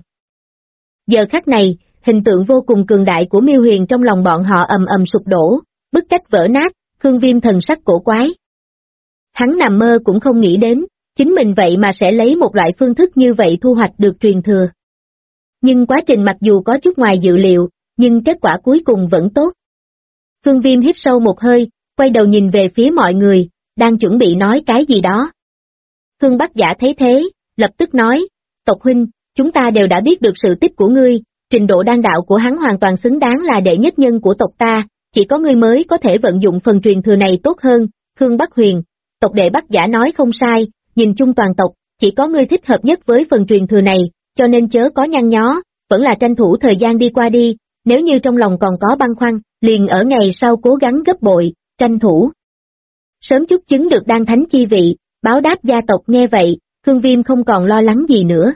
Giờ khắc này, hình tượng vô cùng cường đại của Miêu Huyền trong lòng bọn họ ầm ầm sụp đổ, bức cách vỡ nát, Khương Viêm thần sắc cổ quái. Hắn nằm mơ cũng không nghĩ đến, chính mình vậy mà sẽ lấy một loại phương thức như vậy thu hoạch được truyền thừa. Nhưng quá trình mặc dù có chút ngoài dự liệu, nhưng kết quả cuối cùng vẫn tốt. Khương Viêm hít sâu một hơi, quay đầu nhìn về phía mọi người, đang chuẩn bị nói cái gì đó. Khương Bắc Giả thấy thế, lập tức nói, tộc huynh, chúng ta đều đã biết được sự tích của ngươi, trình độ đan đạo của hắn hoàn toàn xứng đáng là đệ nhất nhân của tộc ta, chỉ có ngươi mới có thể vận dụng phần truyền thừa này tốt hơn. Khương Bắc Huyền, tộc đệ Bắc Giả nói không sai, nhìn chung toàn tộc, chỉ có ngươi thích hợp nhất với phần truyền thừa này, cho nên chớ có nhăn nhó, vẫn là tranh thủ thời gian đi qua đi, nếu như trong lòng còn có băn khoăn, liền ở ngày sau cố gắng gấp bội, tranh thủ. Sớm chút chứng được đan thánh chi vị, báo đáp gia tộc. Nghe vậy, Khương Viêm không còn lo lắng gì nữa.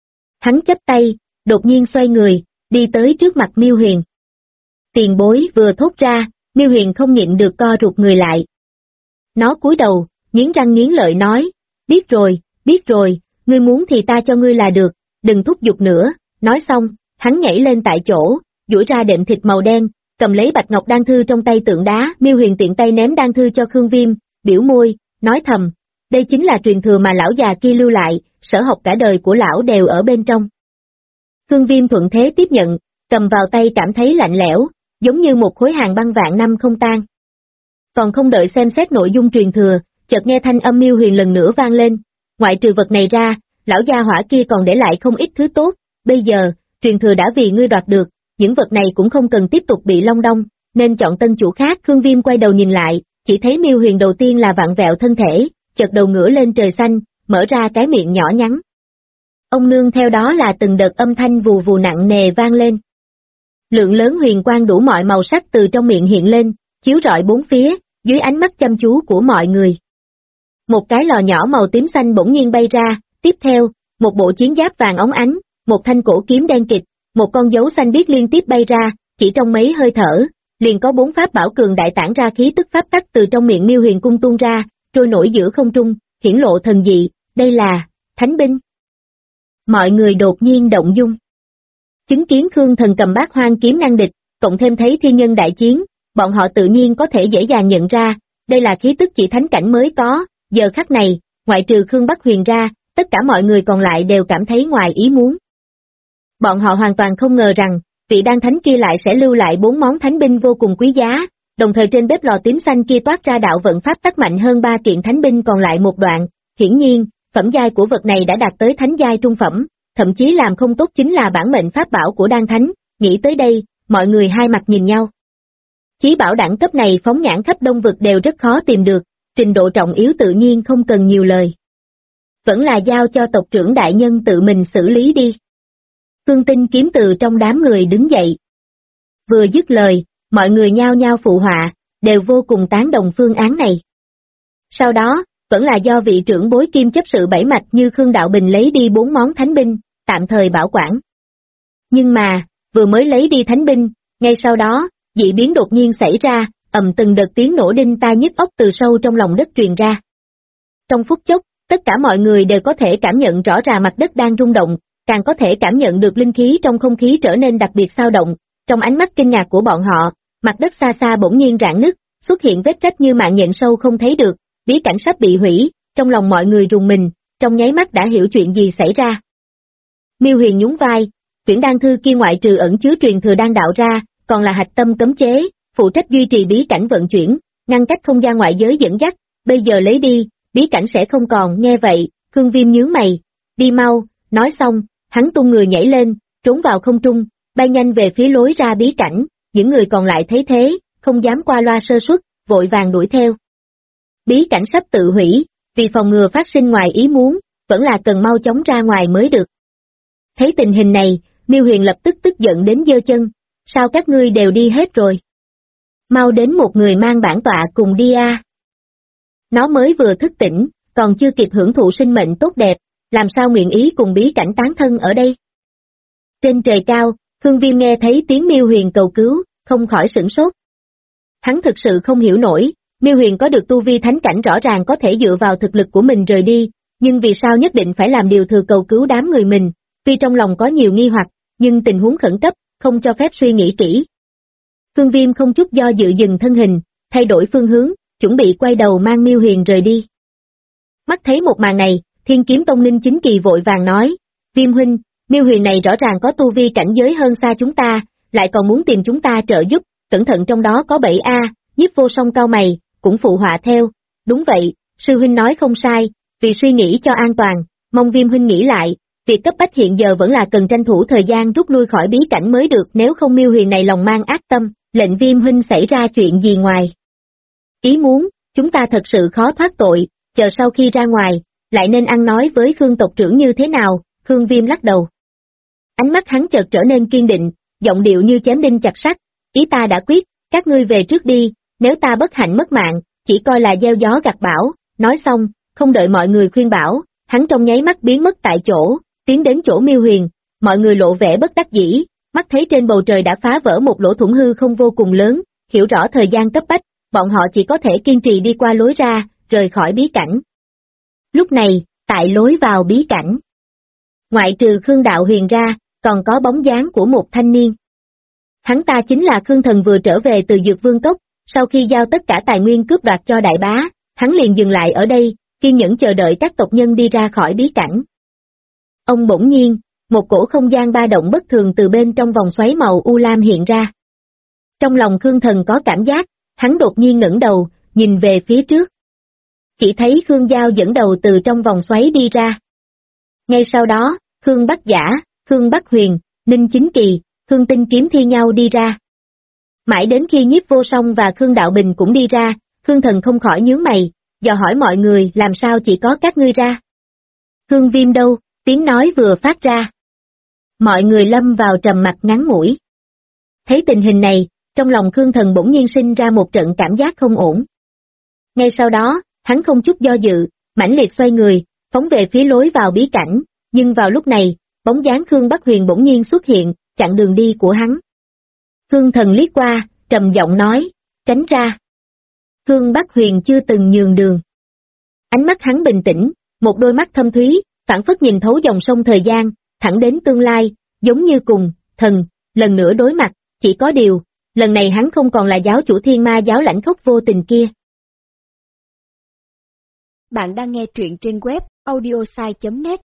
Hắn chắp tay, đột nhiên xoay người, đi tới trước mặt Miêu Huyền. Tiền bối vừa thốt ra, Miêu Huyền không nhịn được co rụt người lại. Nó cúi đầu, nghiến răng nghiến lợi nói, biết rồi, ngươi muốn thì ta cho ngươi là được, đừng thúc giục nữa. Nói xong, hắn nhảy lên tại chỗ, duỗi ra đệm thịt màu đen, cầm lấy bạch ngọc đan thư trong tay tượng đá. Miêu Huyền tiện tay ném đan thư cho Khương Viêm, biểu môi, nói thầm, đây chính là truyền thừa mà lão già kia lưu lại, sở học cả đời của lão đều ở bên trong. Khương Viêm thuận thế tiếp nhận, cầm vào tay cảm thấy lạnh lẽo, giống như một khối hàng băng vạn năm không tan. Còn không đợi xem xét nội dung truyền thừa, chợt nghe thanh âm Miêu Huyền lần nữa vang lên, ngoại trừ vật này ra, lão gia hỏa kia còn để lại không ít thứ tốt, bây giờ, truyền thừa đã vì ngươi đoạt được, những vật này cũng không cần tiếp tục bị long đong, nên chọn tân chủ khác. Khương Viêm quay đầu nhìn lại, chỉ thấy Miêu Huyền đầu tiên là vặn vẹo thân thể, chợt đầu ngửa lên trời xanh, mở ra cái miệng nhỏ nhắn. Ông nương theo đó là từng đợt âm thanh vù vù nặng nề vang lên. Lượng lớn huyền quang đủ mọi màu sắc từ trong miệng hiện lên, chiếu rọi bốn phía, dưới ánh mắt chăm chú của mọi người. Một cái lò nhỏ màu tím xanh bỗng nhiên bay ra, tiếp theo, một bộ chiến giáp vàng óng ánh, một thanh cổ kiếm đen kịt, một con dấu xanh biếc liên tiếp bay ra, chỉ trong mấy hơi thở, liền có 4 pháp bảo cường đại tản ra khí tức pháp tắc từ trong miệng Miêu Huyền cung tuôn ra, trôi nổi giữa không trung, hiển lộ thần dị, đây là thánh binh. Mọi người đột nhiên động dung. Chứng kiến Khương Thần cầm bát hoang kiếm ngăn địch, cộng thêm thấy thiên nhân đại chiến, bọn họ tự nhiên có thể dễ dàng nhận ra, đây là khí tức chỉ thánh cảnh mới có. Giờ khắc này, ngoại trừ Khương Bắc Huyền ra, tất cả mọi người còn lại đều cảm thấy ngoài ý muốn. Bọn họ hoàn toàn không ngờ rằng, vị đan thánh kia lại sẽ lưu lại 4 món thánh binh vô cùng quý giá, đồng thời trên bếp lò tím xanh kia toát ra đạo vận pháp tắc mạnh hơn 3 kiện thánh binh còn lại một đoạn. Hiển nhiên, phẩm giai của vật này đã đạt tới thánh giai trung phẩm, thậm chí làm không tốt chính là bản mệnh pháp bảo của đan thánh. Nghĩ tới đây, mọi người hai mặt nhìn nhau. Chí bảo đẳng cấp này phóng nhãn khắp Đông Vực đều rất khó tìm được, trình độ trọng yếu tự nhiên không cần nhiều lời. Vẫn là giao cho tộc trưởng đại nhân tự mình xử lý đi. Khương Tinh kiếm từ trong đám người đứng dậy. Vừa dứt lời, mọi người nhao nhao phụ họa, đều vô cùng tán đồng phương án này. Sau đó, vẫn là do vị trưởng bối kim chấp sự bảy mạch như Khương Đạo Bình lấy đi 4 món thánh binh, tạm thời bảo quản. Nhưng mà, vừa mới lấy đi thánh binh, ngay sau đó, dị biến đột nhiên xảy ra, từng đợt tiếng nổ đinh tai nhức óc từ sâu trong lòng đất truyền ra. Trong phút chốc, tất cả mọi người đều có thể cảm nhận rõ ràng mặt đất đang rung động, càng có thể cảm nhận được linh khí trong không khí trở nên đặc biệt xao động. Trong ánh mắt kinh ngạc của bọn họ, mặt đất xa xa bỗng nhiên rạn nứt, xuất hiện vết rách như mạng nhện sâu không thấy được, bí cảnh sắp bị hủy. Trong lòng mọi người rùng mình, trong nháy mắt đã hiểu chuyện gì xảy ra. Miêu Huyền nhún vai, quyển đan thư kia ngoại trừ ẩn chứa truyền thừa đan đạo ra, còn là hạch tâm cấm chế, phụ trách duy trì bí cảnh vận chuyển, ngăn cách không gian ngoại giới dẫn dắt, bây giờ lấy đi, bí cảnh sẽ không còn. Nghe vậy, Khương Viêm nhướng mày, đi mau. Nói xong, hắn tung người nhảy lên, trốn vào không trung, bay nhanh về phía lối ra bí cảnh. Những người còn lại thấy thế, không dám qua loa sơ suất, vội vàng đuổi theo. Bí cảnh sắp tự hủy, vì phòng ngừa phát sinh ngoài ý muốn, vẫn là cần mau chóng ra ngoài mới được. Thấy tình hình này, Miêu Huyền lập tức tức giận đến giơ chân, sao các ngươi đều đi hết rồi? Mau đến một người mang bản tọa cùng đi a. Nó mới vừa thức tỉnh, còn chưa kịp hưởng thụ sinh mệnh tốt đẹp, làm sao nguyện ý cùng bí cảnh tán thân ở đây? Trên trời cao, Khương Viêm nghe thấy tiếng Miêu Huyền cầu cứu, không khỏi sửng sốt. Hắn thực sự không hiểu nổi, Miêu Huyền có được tu vi thánh cảnh rõ ràng có thể dựa vào thực lực của mình rời đi, nhưng vì sao nhất định phải làm điều thừa cầu cứu đám người mình? Tuy trong lòng có nhiều nghi hoặc, nhưng tình huống khẩn cấp, không cho phép suy nghĩ kỹ. Khương Viêm không chút do dự dừng thân hình, thay đổi phương hướng, chuẩn bị quay đầu mang Miêu Huyền rời đi. Mắt thấy một màn này, Thiên Kiếm Tông Ninh Chính Kỳ vội vàng nói, Viêm huynh, Miêu Huyền này rõ ràng có tu vi cảnh giới hơn xa chúng ta, lại còn muốn tìm chúng ta trợ giúp, cẩn thận trong đó có bẫy a. Nhiếp Vô Song cau mày, cũng phụ họa theo, đúng vậy, sư huynh nói không sai, vì suy nghĩ cho an toàn, mong Viêm huynh nghĩ lại, việc cấp bách hiện giờ vẫn là cần tranh thủ thời gian rút lui khỏi bí cảnh mới được, nếu không Miêu Huyền này lòng mang ác tâm, lệnh Viêm huynh xảy ra chuyện gì ngoài ý muốn, chúng ta thật sự khó thoát tội, chờ sau khi ra ngoài, lại nên ăn nói với Khương tộc trưởng như thế nào? Khương Viêm lắc đầu. Ánh mắt hắn chợt trở nên kiên định, giọng điệu như chém đinh chặt sắt, ý ta đã quyết, các ngươi về trước đi, nếu ta bất hạnh mất mạng, chỉ coi là gieo gió gặt bão. Nói xong, không đợi mọi người khuyên bảo, hắn trong nháy mắt biến mất tại chỗ, tiến đến chỗ Miêu Huyền, mọi người lộ vẻ bất đắc dĩ, mắt thấy trên bầu trời đã phá vỡ một lỗ thủng hư không vô cùng lớn, hiểu rõ thời gian cấp bách, bọn họ chỉ có thể kiên trì đi qua lối ra, rời khỏi bí cảnh. Lúc này, tại lối vào bí cảnh, ngoại trừ Khương Đạo Huyền ra, còn có bóng dáng của một thanh niên. Hắn ta chính là Khương Thần vừa trở về từ Dược Vương Cốc, sau khi giao tất cả tài nguyên cướp đoạt cho đại bá, hắn liền dừng lại ở đây, kiên nhẫn chờ đợi các tộc nhân đi ra khỏi bí cảnh. Ông bỗng nhiên, một cổ không gian ba động bất thường từ bên trong vòng xoáy màu u lam hiện ra. Trong lòng Khương Thần có cảm giác, hắn đột nhiên ngẩng đầu, nhìn về phía trước. Chỉ thấy Khương Giao dẫn đầu từ trong vòng xoáy đi ra. Ngay sau đó, Khương Bắc Giả, Khương Bắc Huyền, Ninh Chính Kỳ, Khương Tinh Kiếm thi nhau đi ra. Mãi đến khi Nhiếp Vô Song và Khương Đạo Bình cũng đi ra, Khương Thần không khỏi nhướng mày, dò hỏi mọi người làm sao chỉ có các ngươi ra. Khương Viêm đâu, tiếng nói vừa phát ra. Mọi người lâm vào trầm mặc ngắn ngủi. Thấy tình hình này, trong lòng Khương Thần bỗng nhiên sinh ra một trận cảm giác không ổn. Ngay sau đó, hắn không chút do dự, mãnh liệt xoay người, phóng về phía lối vào bí cảnh, nhưng vào lúc này, bóng dáng Khương Bắc Huyền bỗng nhiên xuất hiện, chặn đường đi của hắn. Khương Thần liếc qua, trầm giọng nói, tránh ra. Khương Bắc Huyền chưa từng nhường đường. Ánh mắt hắn bình tĩnh, một đôi mắt thâm thúy, phảng phất nhìn thấu dòng sông thời gian, thẳng đến tương lai, giống như cùng, thần, lần nữa đối mặt, chỉ có điều, lần này hắn không còn là giáo chủ Thiên Ma giáo lãnh khốc vô tình kia. Bạn đang nghe truyện trên web audiosai.net,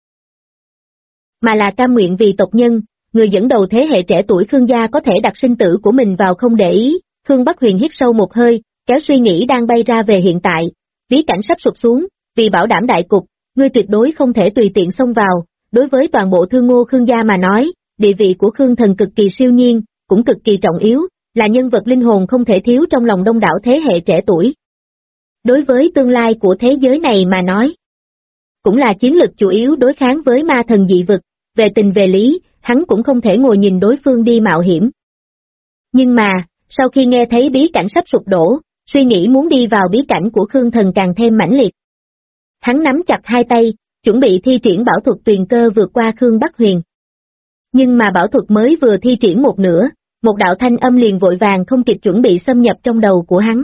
mà là cam nguyện vì tộc nhân, người dẫn đầu thế hệ trẻ tuổi Khương gia có thể đặt sinh tử của mình vào không để ý. Khương Bắc Huyền hít sâu một hơi, kéo suy nghĩ đang bay ra về hiện tại, bí cảnh sắp sụp xuống, vì bảo đảm đại cục, ngươi tuyệt đối không thể tùy tiện xông vào. Đối với toàn bộ thương ngô Khương gia mà nói, địa vị của Khương Thần cực kỳ siêu nhiên, cũng cực kỳ trọng yếu, là nhân vật linh hồn không thể thiếu trong lòng đông đảo thế hệ trẻ tuổi. Đối với tương lai của thế giới này mà nói, cũng là chiến lực chủ yếu đối kháng với ma thần dị vực, về tình về lý, hắn cũng không thể ngồi nhìn đối phương đi mạo hiểm. Nhưng mà, sau khi nghe thấy bí cảnh sắp sụp đổ, suy nghĩ muốn đi vào bí cảnh của Khương Thần càng thêm mãnh liệt. Hắn nắm chặt hai tay, chuẩn bị thi triển bảo thuật tuyền cơ vượt qua Khương Bắc Huyền. Nhưng mà bảo thuật mới vừa thi triển một nửa, một đạo thanh âm liền vội vàng không kịp chuẩn bị xâm nhập trong đầu của hắn.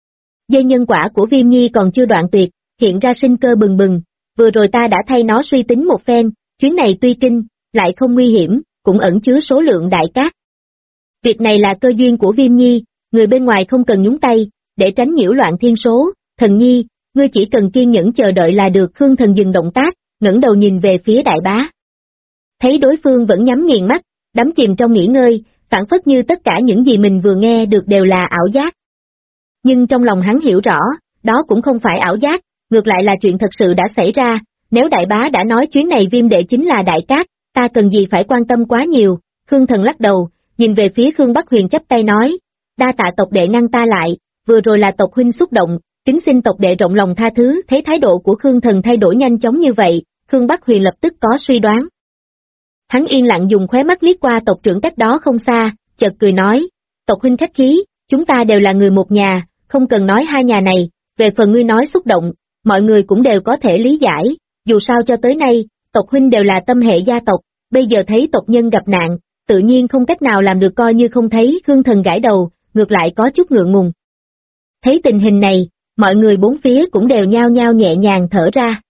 Dây nhân quả của Viêm Nhi còn chưa đoạn tuyệt, hiện ra sinh cơ bừng bừng, vừa rồi ta đã thay nó suy tính một phen, chuyến này tuy kinh, lại không nguy hiểm, cũng ẩn chứa số lượng đại cát. Việc này là cơ duyên của Viêm Nhi, người bên ngoài không cần nhúng tay, để tránh nhiễu loạn thiên số, Thần Nhi, ngươi chỉ cần kiên nhẫn chờ đợi là được. Khương Thần dừng động tác, ngẩng đầu nhìn về phía đại bá. Thấy đối phương vẫn nhắm nghiền mắt, đắm chìm trong nghỉ ngơi, phảng phất như tất cả những gì mình vừa nghe được đều là ảo giác. Nhưng trong lòng hắn hiểu rõ, đó cũng không phải ảo giác, ngược lại là chuyện thật sự đã xảy ra, nếu đại bá đã nói chuyến này Viêm đệ chính là đại cát, ta cần gì phải quan tâm quá nhiều. Khương Thần lắc đầu, nhìn về phía Khương Bắc Huyền chắp tay nói, đa tạ tộc đệ ngăn ta lại, vừa rồi là tộc huynh xúc động, kính xin tộc đệ rộng lòng tha thứ. Thấy thái độ của Khương Thần thay đổi nhanh chóng như vậy, Khương Bắc Huyền lập tức có suy đoán. Hắn yên lặng dùng khóe mắt liếc qua tộc trưởng cách đó không xa, chợt cười nói, tộc huynh khách khí, chúng ta đều là người một nhà, không cần nói hai nhà này, về phần ngươi nói xúc động, mọi người cũng đều có thể lý giải, dù sao cho tới nay, tộc huynh đều là tâm hệ gia tộc, bây giờ thấy tộc nhân gặp nạn, tự nhiên không cách nào làm được coi như không thấy. Khương Thần gãi đầu, ngược lại có chút ngượng ngùng. Thấy tình hình này, mọi người bốn phía cũng đều nhao nhao nhẹ nhàng thở ra.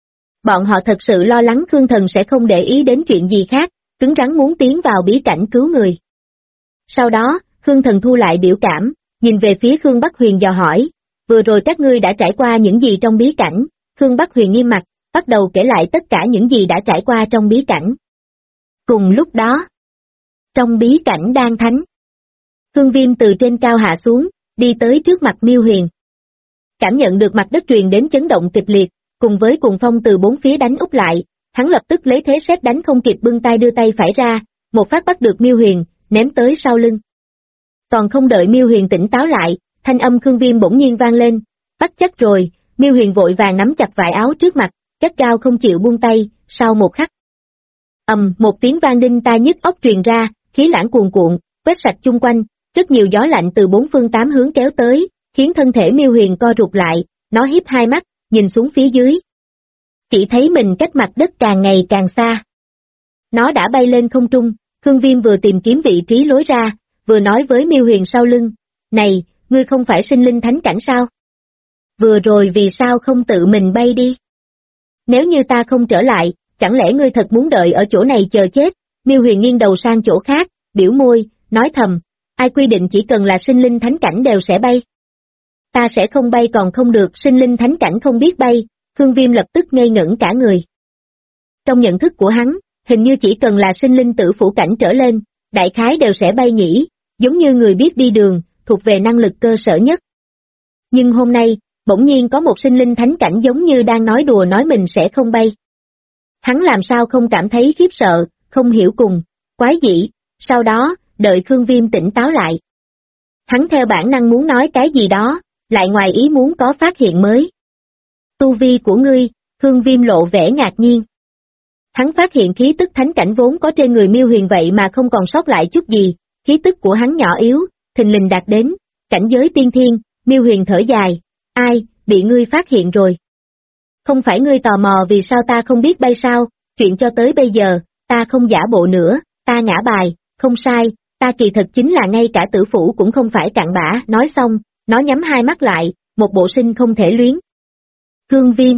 Bọn họ thật sự lo lắng Khương Thần sẽ không để ý đến chuyện gì khác, cứng rắn muốn tiến vào bí cảnh cứu người. Sau đó, Khương Thần thu lại biểu cảm, nhìn về phía Khương Bắc Huyền dò hỏi, vừa rồi các ngươi đã trải qua những gì trong bí cảnh? Khương Bắc Huyền nghiêm mặt, bắt đầu kể lại tất cả những gì đã trải qua trong bí cảnh. Cùng lúc đó, trong bí cảnh Đan Thánh, Khương Viêm từ trên cao hạ xuống, đi tới trước mặt Miêu Huyền. Cảm nhận được mặt đất truyền đến chấn động kịch liệt, cùng với cuồng phong từ bốn phía đánh úp lại, hắn lập tức lấy thế sét đánh không kịp bưng tay đưa tay phải ra, một phát bắt được Miêu Huyền, ném tới sau lưng. Còn không đợi Miêu Huyền tỉnh táo lại, thanh âm Khương Viêm bỗng nhiên vang lên, bắt chắc rồi. Miêu Huyền vội vàng nắm chặt vải áo trước mặt, gắt gao không chịu buông tay. Sau một khắc, một tiếng vang đinh tai nhức óc truyền ra, khí lãng cuồn cuộn, quét sạch chung quanh, rất nhiều gió lạnh từ bốn phương tám hướng kéo tới, khiến thân thể Miêu Huyền co rụt lại, nó híp hai mắt, nhìn xuống phía dưới. Chỉ thấy mình cách mặt đất càng ngày càng xa. Nó đã bay lên không trung, Khương Viêm vừa tìm kiếm vị trí lối ra, vừa nói với Miêu Huyền sau lưng, này, ngươi không phải sinh linh thánh cảnh sao? Vừa rồi vì sao không tự mình bay đi? Nếu như ta không trở lại, chẳng lẽ ngươi thật muốn đợi ở chỗ này chờ chết? Miêu Huyền nghiêng đầu sang chỗ khác, biểu môi, nói thầm, ai quy định chỉ cần là sinh linh thánh cảnh đều sẽ bay? Ta sẽ không bay còn không được, sinh linh thánh cảnh không biết bay. Khương Viêm lập tức ngây ngẩn cả người. Trong nhận thức của hắn, hình như chỉ cần là sinh linh tử phủ cảnh trở lên, đại khái đều sẽ bay nhỉ, giống như người biết đi đường, thuộc về năng lực cơ sở nhất. Nhưng hôm nay, bỗng nhiên có một sinh linh thánh cảnh giống như đang nói đùa nói mình sẽ không bay. Hắn làm sao không cảm thấy khiếp sợ, không hiểu cùng, quái dị, sau đó, đợi Khương Viêm tỉnh táo lại. Hắn theo bản năng muốn nói cái gì đó, lại ngoài ý muốn có phát hiện mới. Tu vi của ngươi, Khương Viêm lộ vẻ ngạc nhiên. Hắn phát hiện khí tức thánh cảnh vốn có trên người Miêu Huyền vậy mà không còn sót lại chút gì, khí tức của hắn nhỏ yếu, thình lình đạt đến cảnh giới tiên thiên. Miêu Huyền thở dài, ai, bị ngươi phát hiện rồi. Không phải ngươi tò mò vì sao ta không biết bay sao, chuyện cho tới bây giờ, ta không giả bộ nữa, ta ngã bài, không sai, ta kỳ thật chính là ngay cả tử phủ cũng không phải cặn bã. Nói xong, nó nhắm hai mắt lại, một bộ sinh không thể luyến. Khương Viêm.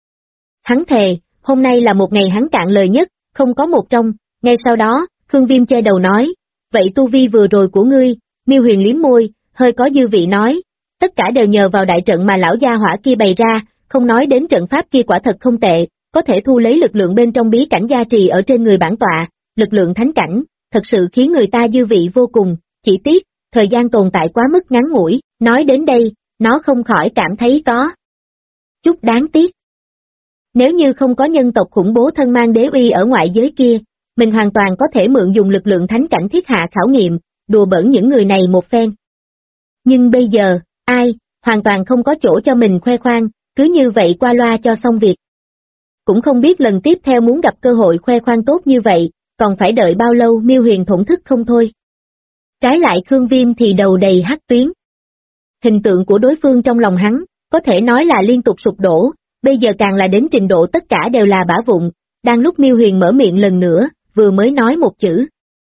Hắn thề, hôm nay là một ngày hắn cạn lời nhất, không có một trong. Ngay sau đó, Khương Viêm che đầu nói, vậy tu vi vừa rồi của ngươi? Miêu Huyền liếm môi, hơi có dư vị nói, tất cả đều nhờ vào đại trận mà lão gia hỏa kia bày ra, không nói đến trận pháp kia quả thật không tệ, có thể thu lấy lực lượng bên trong bí cảnh gia trì ở trên người bản tọa, lực lượng thánh cảnh, thật sự khiến người ta dư vị vô cùng, chỉ tiếc, thời gian tồn tại quá mức ngắn ngủi. Nói đến đây, nó không khỏi cảm thấy có chút đáng tiếc. Nếu như không có nhân tộc khủng bố thân mang đế uy ở ngoại giới kia, mình hoàn toàn có thể mượn dùng lực lượng thánh cảnh thiết hạ khảo nghiệm, đùa bỡn những người này một phen. Nhưng bây giờ, ai, hoàn toàn không có chỗ cho mình khoe khoang, cứ như vậy qua loa cho xong việc. Cũng không biết lần tiếp theo muốn gặp cơ hội khoe khoang tốt như vậy, còn phải đợi bao lâu. Miêu Huyền thổn thức không thôi. Trái lại Khương Viêm thì đầu đầy hắc tuyến. Hình tượng của đối phương trong lòng hắn, có thể nói là liên tục sụp đổ, bây giờ càng là đến trình độ tất cả đều là bã vụn. Đang lúc Miêu Huyền mở miệng lần nữa, vừa mới nói một chữ.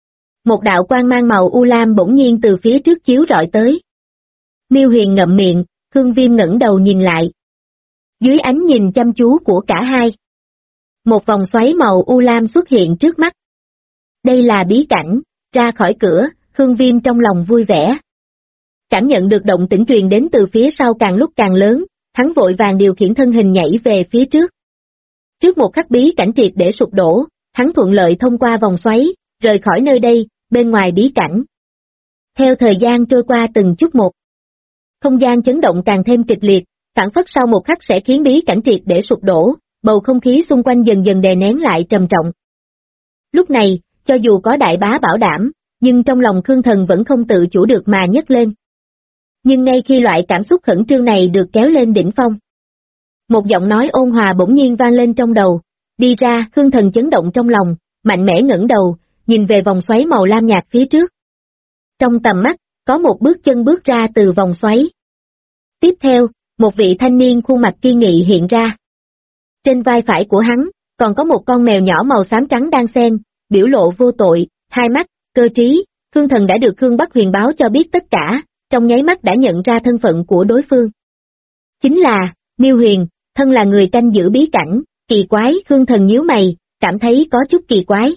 Một đạo quang mang màu u lam bỗng nhiên từ phía trước chiếu rọi tới. Miêu Huyền ngậm miệng, Khương Viêm ngẩng đầu nhìn lại. Dưới ánh nhìn chăm chú của cả hai, một vòng xoáy màu u lam xuất hiện trước mắt. Đây là bí cảnh, ra khỏi cửa, Khương Viêm trong lòng vui vẻ. Cảm nhận được động tĩnh truyền đến từ phía sau càng lúc càng lớn, hắn vội vàng điều khiển thân hình nhảy về phía trước. Trước một khắc bí cảnh triệt để sụp đổ, hắn thuận lợi thông qua vòng xoáy, rời khỏi nơi đây, bên ngoài bí cảnh. Theo thời gian trôi qua từng chút một, không gian chấn động càng thêm kịch liệt, phảng phất sau một khắc sẽ khiến bí cảnh triệt để sụp đổ, bầu không khí xung quanh dần dần đè nén lại trầm trọng. Lúc này, cho dù có đại bá bảo đảm, nhưng trong lòng Khương Thần vẫn không tự chủ được mà nhấc lên. Nhưng ngay khi loại cảm xúc khẩn trương này được kéo lên đỉnh phong, một giọng nói ôn hòa bỗng nhiên vang lên trong đầu, đi ra. Khương Thần chấn động trong lòng, mạnh mẽ ngẩng đầu, nhìn về vòng xoáy màu lam nhạt phía trước. Trong tầm mắt, có một bước chân bước ra từ vòng xoáy. Tiếp theo, một vị thanh niên khuôn mặt kiên nghị hiện ra. Trên vai phải của hắn, còn có một con mèo nhỏ màu xám trắng đang xen, biểu lộ vô tội, hai mắt, cơ trí. Khương Thần đã được Khương Bắc Huyền báo cho biết tất cả, trong nháy mắt đã nhận ra thân phận của đối phương. Chính là, Miêu Huyền, thân là người canh giữ bí cảnh. Kỳ quái. Khương Thần nhíu mày, cảm thấy có chút kỳ quái.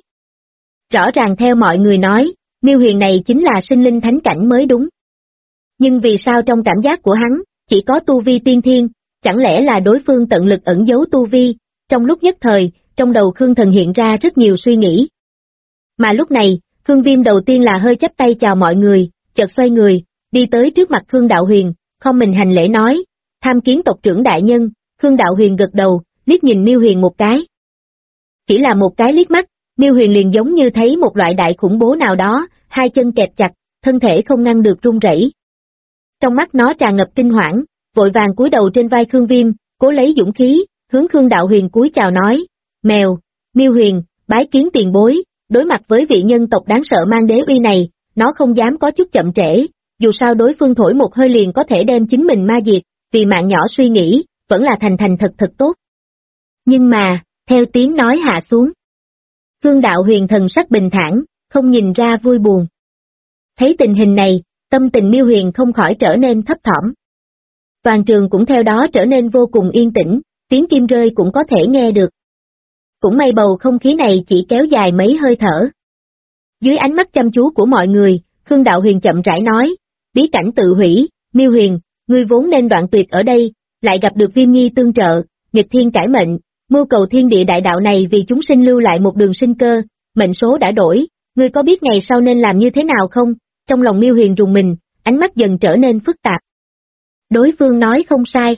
Rõ ràng theo mọi người nói, Miêu Huyền này chính là sinh linh thánh cảnh mới đúng. Nhưng vì sao trong cảm giác của hắn, chỉ có tu vi tiên thiên, chẳng lẽ là đối phương tận lực ẩn giấu tu vi? Trong lúc nhất thời, trong đầu Khương Thần hiện ra rất nhiều suy nghĩ. Mà lúc này, Khương Viêm đầu tiên là hơi chắp tay chào mọi người, chợt xoay người, đi tới trước mặt Khương Đạo Huyền, không mình hành lễ nói, tham kiến tộc trưởng đại nhân. Khương Đạo Huyền gật đầu, liếc nhìn Miêu Huyền một cái. Chỉ là một cái liếc mắt, Miêu Huyền liền giống như thấy một loại đại khủng bố nào đó, hai chân kẹp chặt, thân thể không ngăn được run rẩy. Trong mắt nó tràn ngập kinh hoảng, vội vàng cúi đầu trên vai Khương Viêm, cố lấy dũng khí, hướng Khương Đạo Huyền cúi chào nói, mèo, Miêu Huyền, bái kiến tiền bối. Đối mặt với vị nhân tộc đáng sợ mang đế uy này, nó không dám có chút chậm trễ, dù sao đối phương thổi một hơi liền có thể đem chính mình ma diệt, vì mạng nhỏ suy nghĩ, vẫn là thành thật tốt. Nhưng mà, theo tiếng nói hạ xuống, Khương Đạo Huyền thần sắc bình thản, không nhìn ra vui buồn. Thấy tình hình này, tâm tình Miêu Huyền không khỏi trở nên thấp thỏm. Toàn trường cũng theo đó trở nên vô cùng yên tĩnh, tiếng kim rơi cũng có thể nghe được. Cũng may bầu không khí này chỉ kéo dài mấy hơi thở. Dưới ánh mắt chăm chú của mọi người, Khương Đạo Huyền chậm rãi nói, bí cảnh tự hủy, Miêu Huyền, ngươi vốn nên đoạn tuyệt ở đây, lại gặp được Viêm Nhi tương trợ, nghịch thiên cải mệnh, mưu cầu thiên địa đại đạo này vì chúng sinh lưu lại một đường sinh cơ, mệnh số đã đổi, ngươi có biết ngày sau nên làm như thế nào không? Trong lòng Miêu Huyền rùng mình, ánh mắt dần trở nên phức tạp. Đối phương nói không sai.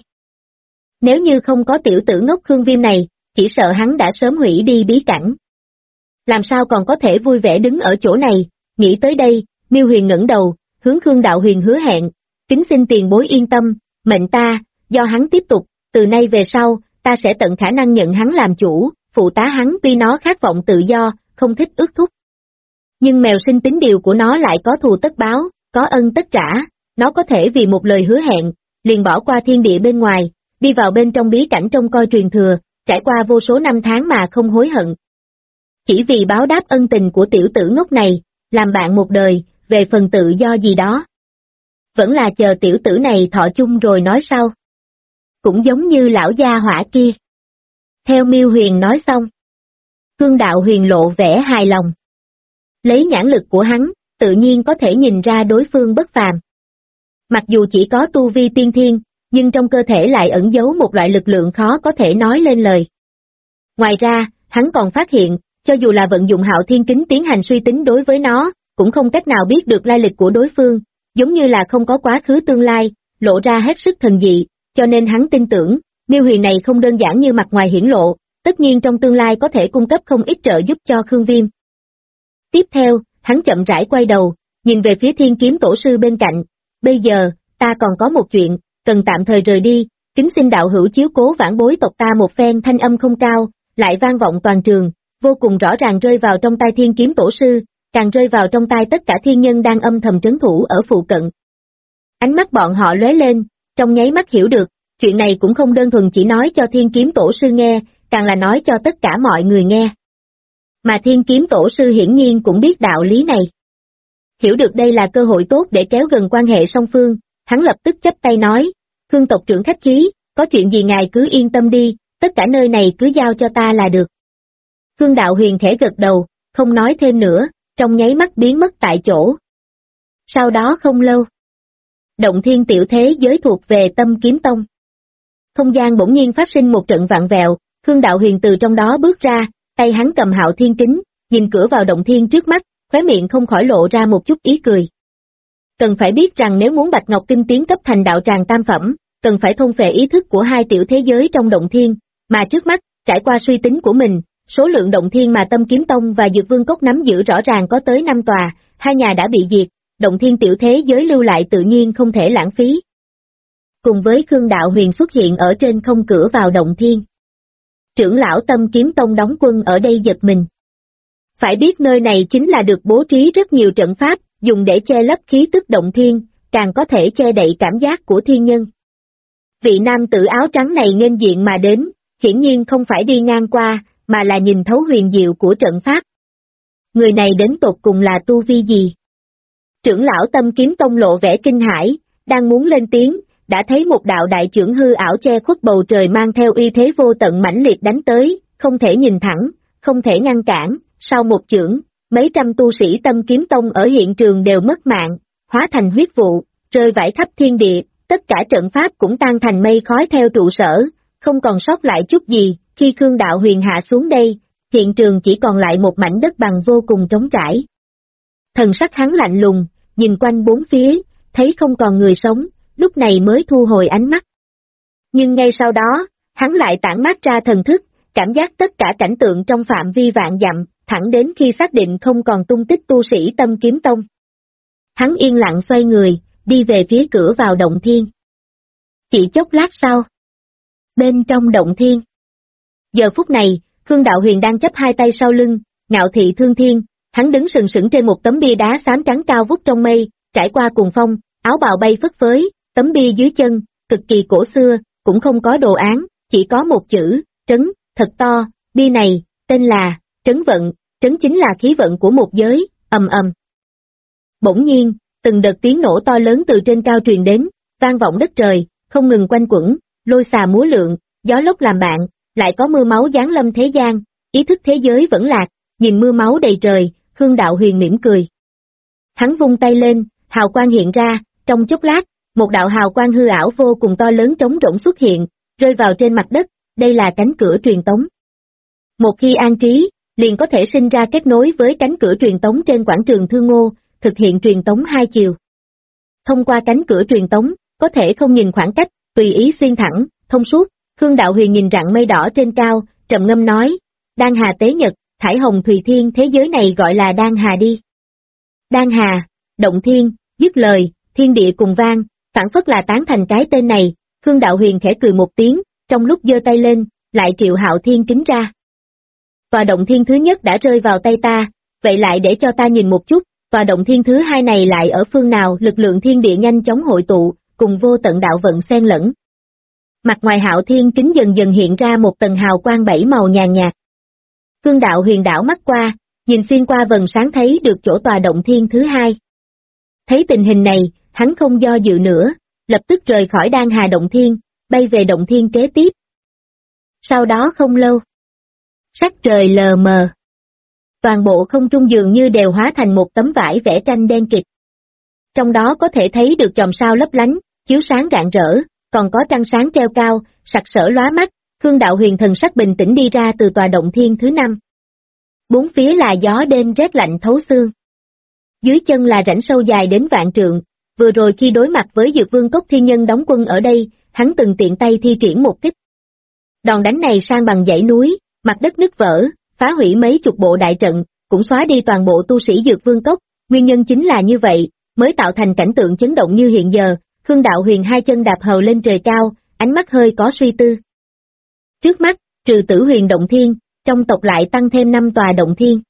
Nếu như không có tiểu tử ngốc Khương Viêm này, chỉ sợ hắn đã sớm hủy đi bí cảnh. Làm sao còn có thể vui vẻ đứng ở chỗ này? Nghĩ tới đây, Miêu Huyền ngẩng đầu, hướng Khương Đạo Huyền hứa hẹn, kính xin tiền bối yên tâm, mệnh ta, do hắn tiếp tục, từ nay về sau, ta sẽ tận khả năng nhận hắn làm chủ, phụ tá hắn. Tuy nó khát vọng tự do, không thích ước thúc. Nhưng mèo sinh tính điều của nó lại có thù tất báo, có ân tất trả, nó có thể vì một lời hứa hẹn, liền bỏ qua thiên địa bên ngoài, đi vào bên trong bí cảnh trông coi truyền thừa, trải qua vô số năm tháng mà không hối hận. Chỉ vì báo đáp ân tình của tiểu tử ngốc này, làm bạn một đời, về phần tự do gì đó. Vẫn là chờ tiểu tử này thọ chung rồi nói sau. Cũng giống như lão gia hỏa kia. Theo Miêu Huyền nói xong, Khương Đạo Huyền lộ vẻ hài lòng. Lấy nhãn lực của hắn, tự nhiên có thể nhìn ra đối phương bất phàm. Mặc dù chỉ có tu vi tiên thiên, nhưng trong cơ thể lại ẩn giấu một loại lực lượng khó có thể nói lên lời. Ngoài ra, hắn còn phát hiện, cho dù là vận dụng Hạo Thiên Kính tiến hành suy tính đối với nó, cũng không cách nào biết được lai lịch của đối phương, giống như là không có quá khứ tương lai, lộ ra hết sức thần dị, cho nên hắn tin tưởng, Miêu Huyền này không đơn giản như mặt ngoài hiển lộ, tất nhiên trong tương lai có thể cung cấp không ít trợ giúp cho Khương Viêm. Tiếp theo, hắn chậm rãi quay đầu, nhìn về phía Thiên Kiếm Tổ sư bên cạnh, bây giờ, ta còn có một chuyện, cần tạm thời rời đi, kính xin đạo hữu chiếu cố vãn bối tộc ta một phen. Thanh âm không cao, lại vang vọng toàn trường, vô cùng rõ ràng rơi vào trong tai Thiên Kiếm Tổ sư, càng rơi vào trong tai tất cả thiên nhân đang âm thầm trấn thủ ở phụ cận. Ánh mắt bọn họ lóe lên, trong nháy mắt hiểu được, chuyện này cũng không đơn thuần chỉ nói cho Thiên Kiếm Tổ sư nghe, càng là nói cho tất cả mọi người nghe. Mà Thiên Kiếm Tổ sư hiển nhiên cũng biết đạo lý này. Hiểu được đây là cơ hội tốt để kéo gần quan hệ song phương, hắn lập tức chắp tay nói, Khương tộc trưởng khách khí, có chuyện gì ngài cứ yên tâm đi, tất cả nơi này cứ giao cho ta là được. Khương Đạo Huyền khẽ gật đầu, không nói thêm nữa, trong nháy mắt biến mất tại chỗ. Sau đó không lâu, động thiên tiểu thế giới thuộc về Tâm Kiếm Tông. Không gian bỗng nhiên phát sinh một trận vạn vẹo, Khương Đạo Huyền từ trong đó bước ra, tay hắn cầm Hạo Thiên kính, nhìn cửa vào động thiên trước mắt, khóe miệng không khỏi lộ ra một chút ý cười. Cần phải biết rằng nếu muốn Bạch Ngọc Kinh tiến cấp thành đạo tràng tam phẩm, cần phải thôn phệ ý thức của hai tiểu thế giới trong động thiên, mà trước mắt, trải qua suy tính của mình, số lượng động thiên mà Tâm Kiếm Tông và Dược Vương Cốc nắm giữ rõ ràng có tới 5 tòa, hai nhà đã bị diệt, động thiên tiểu thế giới lưu lại tự nhiên không thể lãng phí. Cùng với Khương Đạo Huyền xuất hiện ở trên không cửa vào động thiên. Trưởng lão Tâm Kiếm Tông đóng quân ở đây giật mình. Phải biết nơi này chính là được bố trí rất nhiều trận pháp, dùng để che lấp khí tức động thiên, càng có thể che đậy cảm giác của thiên nhân. Vị nam tử áo trắng này nghênh diện mà đến, hiển nhiên không phải đi ngang qua, mà là nhìn thấu huyền diệu của trận pháp. Người này đến tột cùng là tu vi gì? Trưởng lão Tâm Kiếm Tông lộ vẻ kinh hãi, đang muốn lên tiếng, đã thấy một đạo đại chưởng hư ảo che khuất bầu trời mang theo uy thế vô tận mãnh liệt đánh tới, không thể nhìn thẳng, không thể ngăn cản, sau một chưởng, mấy trăm tu sĩ Tâm Kiếm Tông ở hiện trường đều mất mạng, hóa thành huyết vụ, rơi vãi khắp thiên địa, tất cả trận pháp cũng tan thành mây khói theo trụ sở, không còn sót lại chút gì, khi Khương Đạo Huyền hạ xuống đây, hiện trường chỉ còn lại một mảnh đất bằng vô cùng trống trải. Thần sắc hắn lạnh lùng, nhìn quanh bốn phía, thấy không còn người sống, lúc này mới thu hồi ánh mắt. Nhưng ngay sau đó, hắn lại tản mát ra thần thức, cảm giác tất cả cảnh tượng trong phạm vi vạn dặm, thẳng đến khi xác định không còn tung tích tu sĩ Tâm Kiếm Tông. Hắn yên lặng xoay người, đi về phía cửa vào động thiên. Chỉ chốc lát sau, bên trong động thiên. Giờ phút này, Khương Đạo Huyền đang chắp hai tay sau lưng, ngạo thị thương thiên, hắn đứng sừng sững trên một tấm bia đá xám trắng cao vút trong mây, trải qua cuồng phong, áo bào bay phất phới, tấm bia dưới chân, cực kỳ cổ xưa, cũng không có đồ án, chỉ có một chữ, trấn, thật to, bia này, tên là, trấn vận, trấn chính là khí vận của một giới, ầm ầm. Bỗng nhiên, từng đợt tiếng nổ to lớn từ trên cao truyền đến, vang vọng đất trời, không ngừng quanh quẩn, lôi xà múa lượn, gió lốc làm bạn, lại có mưa máu giáng lâm thế gian, ý thức thế giới vẫn lạc, nhìn mưa máu đầy trời, Khương Đạo Huyền mỉm cười. Hắn vung tay lên, hào quang hiện ra, trong chốc lát, một đạo hào quang hư ảo vô cùng to lớn trống rỗng xuất hiện, rơi vào trên mặt đất, đây là cánh cửa truyền tống. Một khi an trí, liền có thể sinh ra kết nối với cánh cửa truyền tống trên quảng trường Thương Ngô, thực hiện truyền tống hai chiều. Thông qua cánh cửa truyền tống, có thể không nhìn khoảng cách, tùy ý xuyên thẳng, thông suốt. Khương Đạo Huyền nhìn rặng mây đỏ trên cao, trầm ngâm nói, Đan Hà Tế Nhật, Thải Hồng Thùy Thiên, thế giới này gọi là Đan Hà đi. Đan Hà, động thiên, dứt lời, thiên địa cùng vang, phản phất là tán thành cái tên này. Khương Đạo Huyền khẽ cười một tiếng, trong lúc giơ tay lên, lại triệu Hạo Thiên kính ra. Tòa động thiên thứ nhất đã rơi vào tay ta, vậy lại để cho ta nhìn một chút, tòa động thiên thứ hai này lại ở phương nào. Lực lượng thiên địa nhanh chóng hội tụ, cùng vô tận đạo vận xen lẫn. Mặt ngoài Hạo Thiên kính dần dần hiện ra một tầng hào quang bảy màu nhàn nhạt. Khương Đạo Huyền đảo mắt qua, nhìn xuyên qua vầng sáng thấy được chỗ tòa động thiên thứ hai. Thấy tình hình này, hắn không do dự nữa, lập tức rời khỏi Đan Hà động thiên, bay về động thiên kế tiếp. Sau đó không lâu, sắc trời lờ mờ. Toàn bộ không trung dường như đều hóa thành một tấm vải vẽ tranh đen kịt. Trong đó có thể thấy được chòm sao lấp lánh, chiếu sáng rạng rỡ, còn có trăng sáng treo cao, sặc sỡ lóa mắt. Khương Đạo Huyền thần sắc bình tĩnh đi ra từ tòa động thiên thứ 5. Bốn phía là gió đêm rét lạnh thấu xương. Dưới chân là rãnh sâu dài đến vạn trượng, vừa rồi khi đối mặt với Dược Vương Cốc thiên nhân đóng quân ở đây, hắn từng tiện tay thi triển một kích. Đòn đánh này sang bằng dãy núi, mặt đất nứt vỡ, phá hủy mấy chục bộ đại trận, cũng xóa đi toàn bộ tu sĩ Dược Vương Cốc, nguyên nhân chính là như vậy, mới tạo thành cảnh tượng chấn động như hiện giờ. Khương Đạo Huyền hai chân đạp hầu lên trời cao, ánh mắt hơi có suy tư. Trước mắt, trừ Tử Huyền động thiên, trong tộc lại tăng thêm 5 tòa động thiên.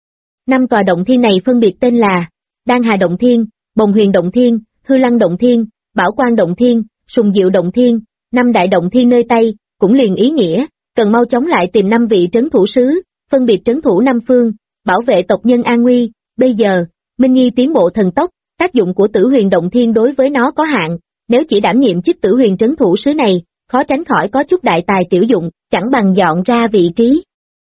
5 tòa động thiên này phân biệt tên là Đan Hà động thiên, Bồng Huyền động thiên, Hư Lăng động thiên, Bảo Quang động thiên, Sùng Diệu động thiên. 5 đại động thiên nơi Tây, cũng liền ý nghĩa, cần mau chóng lại tìm 5 vị trấn thủ sứ, phân biệt trấn thủ 5 phương, bảo vệ tộc nhân an nguy. Bây giờ, Minh Nhi tiến bộ thần tốc, tác dụng của Tử Huyền Động Thiên đối với nó có hạn, nếu chỉ đảm nhiệm chức Tử Huyền trấn thủ sứ này, khó tránh khỏi có chút đại tài tiểu dụng, chẳng bằng dọn ra vị trí.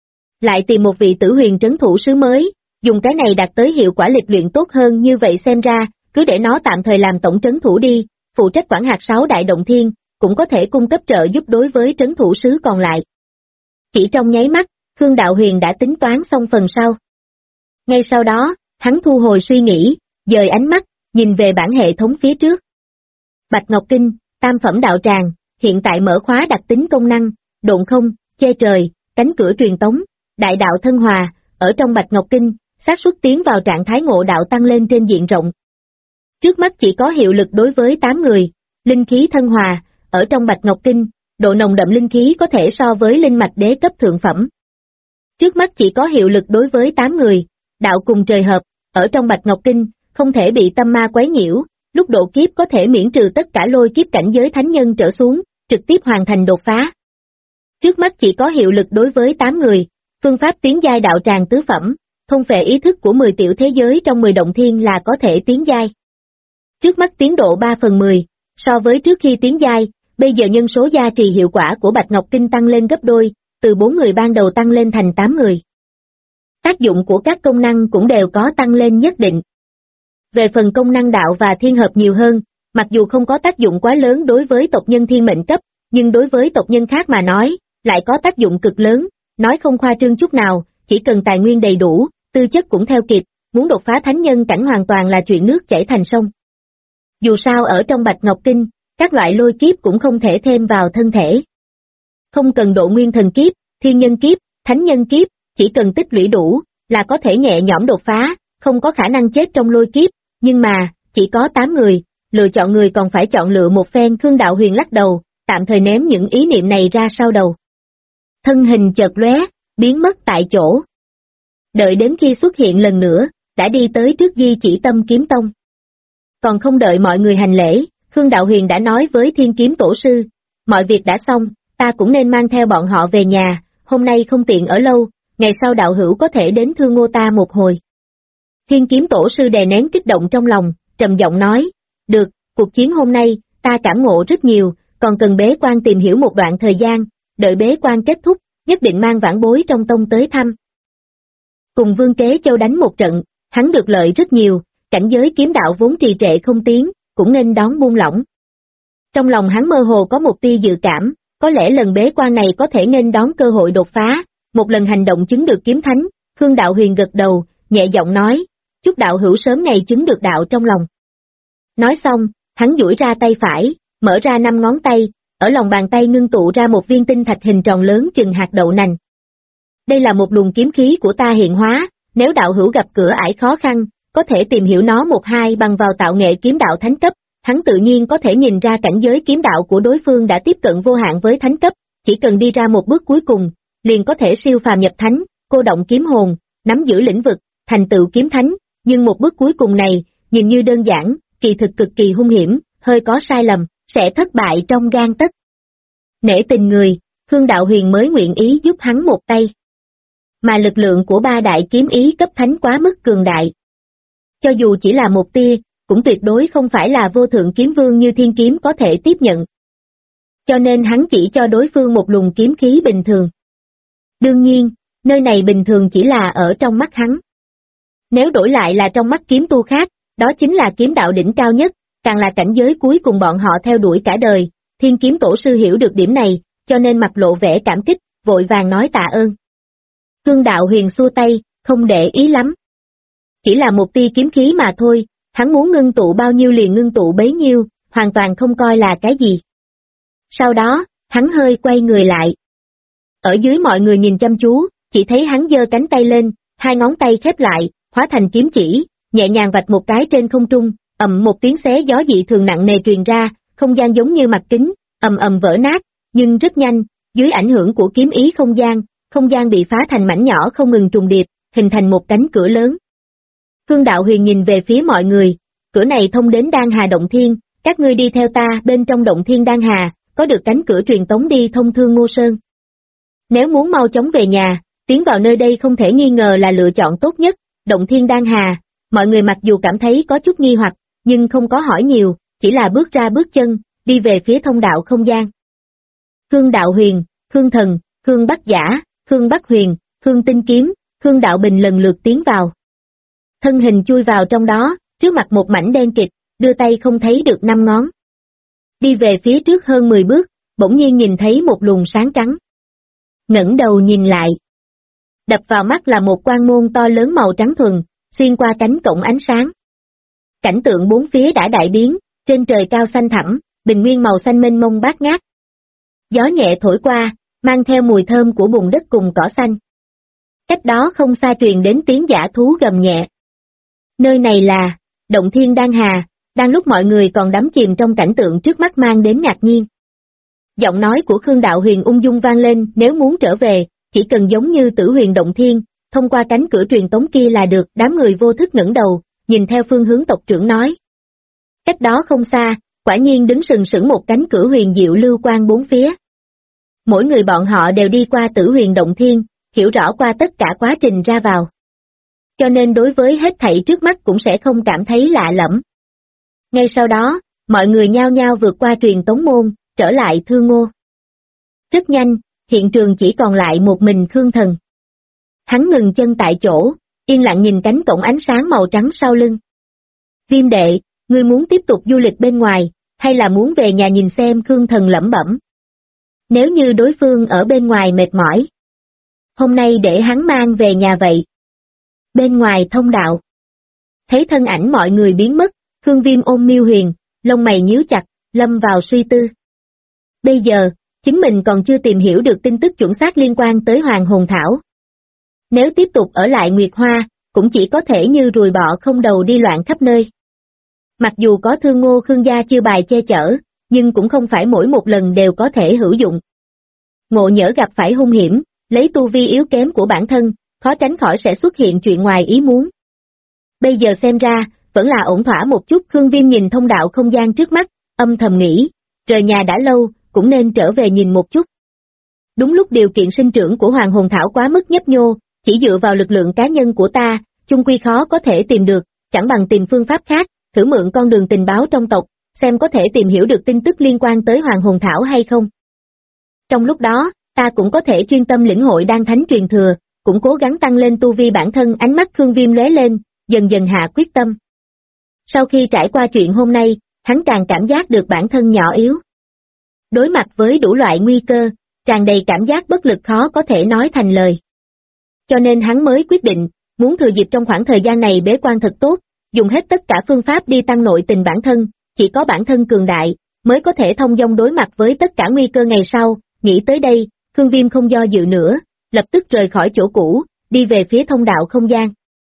Lại tìm một vị Tử Huyền trấn thủ sứ mới, dùng cái này đạt tới hiệu quả lịch luyện tốt hơn, như vậy xem ra, cứ để nó tạm thời làm tổng trấn thủ đi, phụ trách quản hạt 6 đại động thiên, cũng có thể cung cấp trợ giúp đối với trấn thủ sứ còn lại. Chỉ trong nháy mắt, Khương Đạo Huyền đã tính toán xong phần sau. Ngay sau đó, hắn thu hồi suy nghĩ, dời ánh mắt, nhìn về bản hệ thống phía trước. Bạch Ngọc Kinh, tam phẩm đạo tràng, hiện tại mở khóa đặc tính công năng, độn không, che trời, cánh cửa truyền tống, đại đạo thân hòa, ở trong Bạch Ngọc Kinh, xác suất tiến vào trạng thái ngộ đạo tăng lên trên diện rộng. Trước mắt chỉ có hiệu lực đối với 8 người, linh khí thân hòa, ở trong Bạch Ngọc Kinh, độ nồng đậm linh khí có thể so với linh mạch đế cấp thượng phẩm. Trước mắt chỉ có hiệu lực đối với 8 người, đạo cùng trời hợp, ở trong Bạch Ngọc Kinh, không thể bị tâm ma quấy nhiễu, lúc độ kiếp có thể miễn trừ tất cả lôi kiếp cảnh giới thánh nhân trở xuống, trực tiếp hoàn thành đột phá. Trước mắt chỉ có hiệu lực đối với 8 người, phương pháp tiến giai đạo tràng tứ phẩm, thôn phệ ý thức của 10 tiểu thế giới trong 10 động thiên là có thể tiến giai. Trước mắt tiến độ 3/10, so với trước khi tiến giai, bây giờ nhân số gia trì hiệu quả của Bạch Ngọc Kinh tăng lên gấp đôi, từ 4 người ban đầu tăng lên thành 8 người. Tác dụng của các công năng cũng đều có tăng lên nhất định. Về phần công năng đạo và thiên hợp nhiều hơn, mặc dù không có tác dụng quá lớn đối với tộc nhân thiên mệnh cấp, nhưng đối với tộc nhân khác mà nói, lại có tác dụng cực lớn, nói không khoa trương chút nào, chỉ cần tài nguyên đầy đủ, tư chất cũng theo kịp, muốn đột phá thánh nhân cảnh hoàn toàn là chuyện nước chảy thành sông. Dù sao ở trong Bạch Ngọc Kinh, các loại lôi kiếp cũng không thể thêm vào thân thể. Không cần độ nguyên thần kiếp, thiên nhân kiếp, thánh nhân kiếp, chỉ cần tích lũy đủ, là có thể nhẹ nhõm đột phá, không có khả năng chết trong lôi kiếp, nhưng mà, chỉ có 8 người, lựa chọn người còn phải chọn lựa một phen. Khương Đạo Huyền lắc đầu, tạm thời ném những ý niệm này ra sau đầu. Thân hình chợt lóe, biến mất tại chỗ. Đợi đến khi xuất hiện lần nữa, đã đi tới trước Di Chỉ Tâm Kiếm Tông. Còn không đợi mọi người hành lễ, Khương Đạo Huyền đã nói với Thiên Kiếm Tổ sư, mọi việc đã xong, ta cũng nên mang theo bọn họ về nhà, hôm nay không tiện ở lâu, ngày sau đạo hữu có thể đến thương ngô ta một hồi. Thiên Kiếm Tổ sư đè nén kích động trong lòng, trầm giọng nói, được, cuộc chiến hôm nay, ta cảm ngộ rất nhiều, còn cần bế quan tìm hiểu một đoạn thời gian, đợi bế quan kết thúc, nhất định mang vãn bối trong tông tới thăm. Cùng Vương Kế Châu đánh một trận, hắn được lợi rất nhiều, cảnh giới kiếm đạo vốn trì trệ không tiến, cũng nên đón buông lỏng. Trong lòng hắn mơ hồ có một tia dự cảm, có lẽ lần bế quan này có thể nên đón cơ hội đột phá, một lần hành động chứng được kiếm thánh. Khương Đạo Huyền gật đầu, nhẹ giọng nói, chúc đạo hữu sớm ngày chứng được đạo trong lòng. Nói xong, hắn duỗi ra tay phải, mở ra 5 ngón tay, ở lòng bàn tay ngưng tụ ra một viên tinh thạch hình tròn lớn chừng hạt đậu nành. Đây là một luồng kiếm khí của ta hiện hóa, nếu đạo hữu gặp cửa ải khó khăn, có thể tìm hiểu nó một hai bằng vào tạo nghệ kiếm đạo thánh cấp, hắn tự nhiên có thể nhìn ra cảnh giới kiếm đạo của đối phương đã tiếp cận vô hạn với thánh cấp, chỉ cần đi ra một bước cuối cùng, liền có thể siêu phàm nhập thánh, cô động kiếm hồn, nắm giữ lĩnh vực, thành tựu kiếm thánh, nhưng một bước cuối cùng này, nhìn như đơn giản, kỳ thực cực kỳ hung hiểm, hơi có sai lầm, sẽ thất bại trong gang tấc. Nể tình người, Khương Đạo Huyền mới nguyện ý giúp hắn một tay. Mà lực lượng của 3 đại kiếm ý cấp thánh quá mức cường đại. Cho dù chỉ là một tia, cũng tuyệt đối không phải là vô thượng kiếm vương như thiên kiếm có thể tiếp nhận. Cho nên hắn chỉ cho đối phương một luồng kiếm khí bình thường. Đương nhiên, nơi này bình thường chỉ là ở trong mắt hắn. Nếu đổi lại là trong mắt kiếm tu khác, đó chính là kiếm đạo đỉnh cao nhất, càng là cảnh giới cuối cùng bọn họ theo đuổi cả đời. Thiên Kiếm Tổ sư hiểu được điểm này, cho nên mặt lộ vẻ cảm kích, vội vàng nói tạ ơn. Khương Đạo Huyền xua tay, không để ý lắm. Chỉ là một tia kiếm khí mà thôi, hắn muốn ngưng tụ bao nhiêu liền ngưng tụ bấy nhiêu, hoàn toàn không coi là cái gì. Sau đó, hắn hơi quay người lại. Ở dưới mọi người nhìn chăm chú, chỉ thấy hắn giơ cánh tay lên, 2 ngón tay khép lại, hóa thành kiếm chỉ, nhẹ nhàng vạch một cái trên không trung, ầm một tiếng xé gió dị thường nặng nề truyền ra, không gian giống như mặt kính, ầm ầm vỡ nát, nhưng rất nhanh, dưới ảnh hưởng của kiếm ý không gian bị phá thành mảnh nhỏ không ngừng trùng điệp, hình thành một cánh cửa lớn. Khương Đạo Huyền nhìn về phía mọi người, cửa này thông đến Đan Hà Động Thiên, các ngươi đi theo ta, bên trong Động Thiên Đan Hà, có được cánh cửa truyền tống đi thông Thương Ngô Sơn. Nếu muốn mau chóng về nhà, tiến vào nơi đây không thể nghi ngờ là lựa chọn tốt nhất. Động Thiên Đan Hà, Mọi người mặc dù cảm thấy có chút nghi hoặc, nhưng không có hỏi nhiều, chỉ là bước ra bước chân, đi về phía thông đạo không gian. Khương Đạo Huyền, Khương Thần, Khương Bắc Giả, Khương Bắc Huyền, Khương Tinh Kiếm, Khương Đạo Bình lần lượt tiến vào. Thân hình chui vào trong đó, trước mặt một mảnh đen kịt, đưa tay không thấy được 5 ngón. Đi về phía trước hơn 10 bước, bỗng nhiên nhìn thấy một luồng sáng trắng. Ngẩng đầu nhìn lại. Đập vào mắt là một quan môn to lớn màu trắng thuần, xuyên qua cánh cổng ánh sáng. Cảnh tượng bốn phía đã đại biến, trên trời cao xanh thẳm, bình nguyên màu xanh mênh mông bát ngát. Gió nhẹ thổi qua, mang theo mùi thơm của bùn đất cùng cỏ xanh. Cách đó không xa truyền đến tiếng dã thú gầm nhẹ. Nơi này là Động Thiên Đan Hà, đang lúc mọi người còn đắm chìm trong cảnh tượng trước mắt mang đến ngạc nhiên. Giọng nói của Khương Đạo Huyền ung dung vang lên, nếu muốn trở về, chỉ cần giống như Tử Huyền Động Thiên, thông qua cánh cửa truyền tống kia là được. Đám người vô thức ngẩng đầu, nhìn theo phương hướng tộc trưởng nói. Cách đó không xa, quả nhiên đứng sừng sững một cánh cửa huyền diệu lưu quang bốn phía. Mỗi người bọn họ đều đi qua Tử Huyền Động Thiên, hiểu rõ qua tất cả quá trình ra vào. Cho nên đối với hết thảy trước mắt cũng sẽ không cảm thấy lạ lẫm. Ngay sau đó, mọi người nhao nhao vượt qua truyền tống môn, trở lại Thương Ngô. Rất nhanh, hiện trường chỉ còn lại một mình Khương Thần. Hắn ngừng chân tại chỗ, yên lặng nhìn cánh cổng ánh sáng màu trắng sau lưng. Viêm đệ, ngươi muốn tiếp tục du lịch bên ngoài, hay là muốn về nhà nhìn xem? Khương Thần lẩm bẩm. Nếu như đối phương ở bên ngoài mệt mỏi, hôm nay để hắn mang về nhà vậy. Bên ngoài thông đạo. Thấy thân ảnh mọi người biến mất, Khương Viêm ôm Miêu Huyền, lông mày nhíu chặt, lâm vào suy tư. Bây giờ, chính mình còn chưa tìm hiểu được tin tức chuẩn xác liên quan tới Hoàng Hồn Thảo. Nếu tiếp tục ở lại Nguyệt Hoa, cũng chỉ có thể như ruồi bọ không đầu đi loạn khắp nơi. Mặc dù có Thương Ngô Khương gia chiêu bài che chở, nhưng cũng không phải mỗi một lần đều có thể hữu dụng. Ngộ nhỡ gặp phải hung hiểm, lấy tu vi yếu kém của bản thân, khó tránh khỏi sẽ xuất hiện chuyện ngoài ý muốn. Bây giờ xem ra, vẫn là ổn thỏa một chút. Khương Viêm nhìn thông đạo không gian trước mắt, âm thầm nghĩ, rời nhà đã lâu, cũng nên trở về nhìn một chút. Đúng lúc điều kiện sinh trưởng của Hoàng Hồn Thảo quá mức nhấp nhô, chỉ dựa vào lực lượng cá nhân của ta, chung quy khó có thể tìm được, chẳng bằng tìm phương pháp khác, thử mượn con đường tình báo trong tộc, xem có thể tìm hiểu được tin tức liên quan tới Hoàng Hồn Thảo hay không. Trong lúc đó, ta cũng có thể chuyên tâm lĩnh hội đan thánh truyền thừa, cũng cố gắng tăng lên tu vi bản thân. Ánh mắt Khương Viêm lóe lên, dần dần hạ quyết tâm. Sau khi trải qua chuyện hôm nay, hắn càng cảm giác được bản thân nhỏ yếu. Đối mặt với đủ loại nguy cơ, tràn đầy cảm giác bất lực khó có thể nói thành lời. Cho nên hắn mới quyết định, muốn thừa dịp trong khoảng thời gian này bế quan thật tốt, dùng hết tất cả phương pháp đi tăng nội tình bản thân, chỉ có bản thân cường đại, mới có thể thông dong đối mặt với tất cả nguy cơ ngày sau. Nghĩ tới đây, Khương Viêm không do dự nữa, lập tức rời khỏi chỗ cũ, đi về phía thông đạo không gian.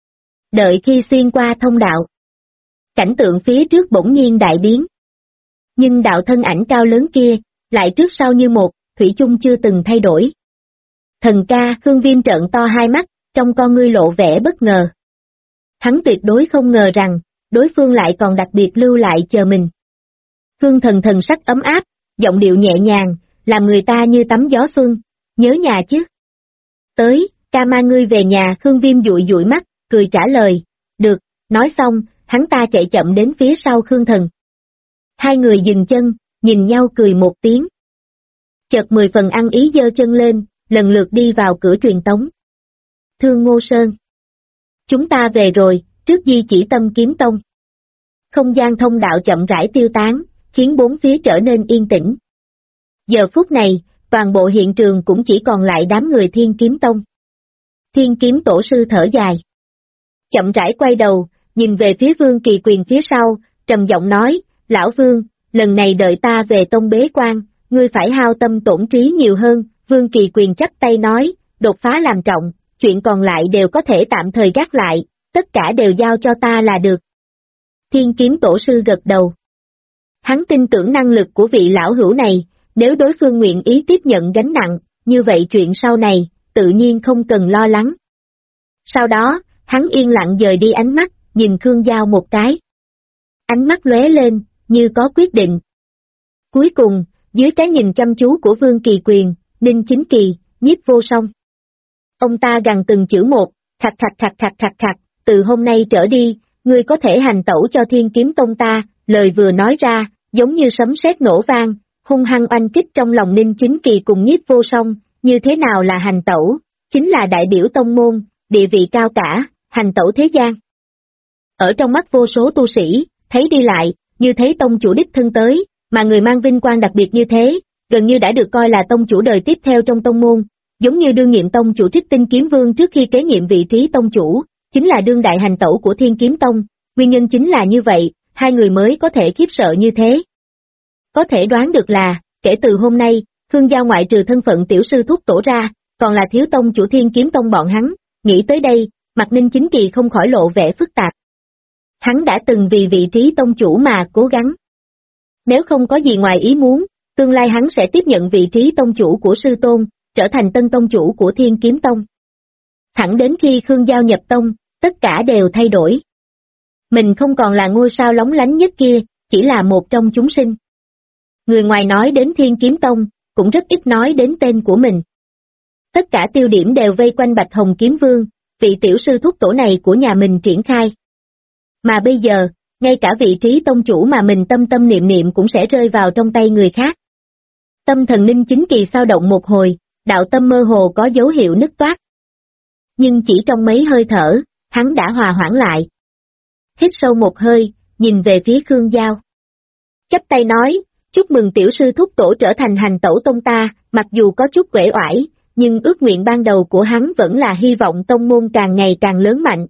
Đợi khi xuyên qua thông đạo, cảnh tượng phía trước bỗng nhiên đại biến. Nhưng đạo thân ảnh cao lớn kia, lại trước sau như một, thủy chung chưa từng thay đổi. Thần ca. Khương Viêm trợn to hai mắt, trong con ngươi lộ vẻ bất ngờ. Hắn tuyệt đối không ngờ rằng, đối phương lại còn đặc biệt lưu lại chờ mình. Khương Thần thần sắc ấm áp, giọng điệu nhẹ nhàng, làm người ta như tắm gió xuân, nhớ nhà chứ. Tới, ca mang ngươi về nhà. Khương Viêm dụi dụi mắt, cười trả lời, được. Nói xong, hắn ta chạy chậm đến phía sau Khương Thần. Hai người dừng chân, nhìn nhau cười một tiếng. Chợt 10 phần ăn ý giơ chân lên, lần lượt đi vào cửa truyền tống. Thương Ngô Sơn. Chúng ta về rồi, trước Di Chỉ Tâm Kiếm Tông. Không gian thông đạo chậm rãi tiêu tán, khiến bốn phía trở nên yên tĩnh. Giờ phút này, toàn bộ hiện trường cũng chỉ còn lại đám người Thiên Kiếm Tông. Thiên Kiếm Tổ sư thở dài. Chậm rãi quay đầu, nhìn về phía Vương Kỳ Quyền phía sau, trầm giọng nói, Lão Vương, lần này đợi ta về tông bế quan, ngươi phải hao tâm tổn trí nhiều hơn. Vương Kỳ Quyền chắp tay nói, đột phá làm trọng, chuyện còn lại đều có thể tạm thời gác lại, tất cả đều giao cho ta là được. Thiên Kiếm Tổ sư gật đầu. Hắn tin tưởng năng lực của vị lão hữu này, nếu đối phương nguyện ý tiếp nhận gánh nặng, như vậy chuyện sau này, tự nhiên không cần lo lắng. Sau đó, hắn yên lặng dời đi ánh mắt, nhìn Khương Giao một cái. Ánh mắt lóe lên, như có quyết định. Cuối cùng, dưới cái nhìn chăm chú của Vương Kỳ Quyền, Ninh Chính Kỳ, Nhiếp Vô Song. Ông ta gằn từng chữ một, khạch khạch khạch khạch khạch khạch, từ hôm nay trở đi, ngươi có thể hành tẩu cho Thiên Kiếm Tông ta, lời vừa nói ra, giống như sấm sét nổ vang, hung hăng oanh kích trong lòng Ninh Chính Kỳ cùng Nhiếp Vô Song, như thế nào là hành tẩu, chính là đại biểu tông môn, địa vị cao cả, hành tẩu thế gian. Ở trong mắt vô số tu sĩ, thấy đi lại, như thấy tông chủ đích thân tới, mà người mang vinh quang đặc biệt như thế, gần như đã được coi là tông chủ đời tiếp theo trong tông môn, giống như đương nhiệm tông chủ Trích Tinh Kiếm Vương trước khi kế nhiệm vị trí tông chủ, chính là đương đại hành tẩu của Thiên Kiếm Tông, nguyên nhân chính là như vậy, hai người mới có thể khiếp sợ như thế. Có thể đoán được là, kể từ hôm nay, Khương Giao ngoại trừ thân phận tiểu sư thúc tổ ra, còn là thiếu tông chủ Thiên Kiếm Tông bọn hắn, nghĩ tới đây, mặt Ninh Chính Kỳ không khỏi lộ vẻ phức tạp. Hắn đã từng vì vị trí tông chủ mà cố gắng. Nếu không có gì ngoài ý muốn, tương lai hắn sẽ tiếp nhận vị trí tông chủ của sư tôn, trở thành tân tông chủ của Thiên Kiếm Tông. Thẳng đến khi Khương Giao nhập tông, tất cả đều thay đổi. Mình không còn là ngôi sao lóng lánh nhất kia, chỉ là một trong chúng sinh. Người ngoài nói đến Thiên Kiếm Tông, cũng rất ít nói đến tên của mình. Tất cả tiêu điểm đều vây quanh Bạch Hồng Kiếm Vương, vị tiểu sư thúc tổ này của nhà mình triển khai. Mà bây giờ, ngay cả vị trí tông chủ mà mình tâm tâm niệm niệm cũng sẽ rơi vào trong tay người khác. Tâm thần Ninh Chính Kỳ sao động một hồi, đạo tâm mơ hồ có dấu hiệu nứt toát. Nhưng chỉ trong mấy hơi thở, hắn đã hòa hoãn lại. Hít sâu một hơi, nhìn về phía Khương Giao. Chắp tay nói, chúc mừng tiểu sư thúc tổ trở thành hành tẩu tông ta, mặc dù có chút uể oải, nhưng ước nguyện ban đầu của hắn vẫn là hy vọng tông môn càng ngày càng lớn mạnh.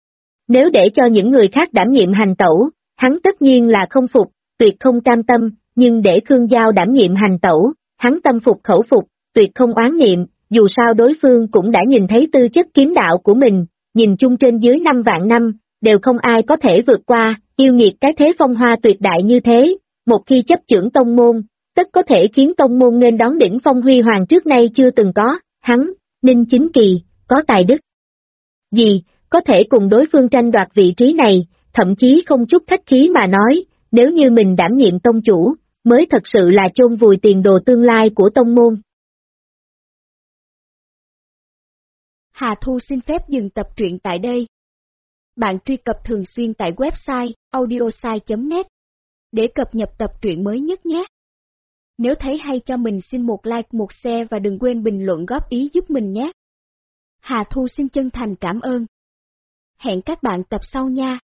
Nếu để cho những người khác đảm nhiệm hành tẩu, hắn tất nhiên là không phục, tuyệt không cam tâm, nhưng để Khương Giao đảm nhiệm hành tẩu, hắn tâm phục khẩu phục, tuyệt không oán niệm, dù sao đối phương cũng đã nhìn thấy tư chất kiếm đạo của mình, nhìn chung trên dưới 5 vạn năm, đều không ai có thể vượt qua, yêu nghiệt cái thế phong hoa tuyệt đại như thế, một khi chấp chưởng tông môn, tất có thể khiến tông môn nên đón đỉnh phong huy hoàng trước nay chưa từng có, hắn, Ninh Chính Kỳ, có tài đức gì, có thể cùng đối phương tranh đoạt vị trí này, thậm chí không chút khách khí mà nói, nếu như mình đảm nhiệm tông chủ, mới thật sự là chôn vùi tiền đồ tương lai của tông môn. Hà Thu xin phép dừng tập truyện tại đây. Bạn truy cập thường xuyên tại website audiosai.net để cập nhật tập truyện mới nhất nhé. Nếu thấy hay cho mình xin một like một share và đừng quên bình luận góp ý giúp mình nhé. Hà Thu xin chân thành cảm ơn. Hẹn các bạn tập sau nha.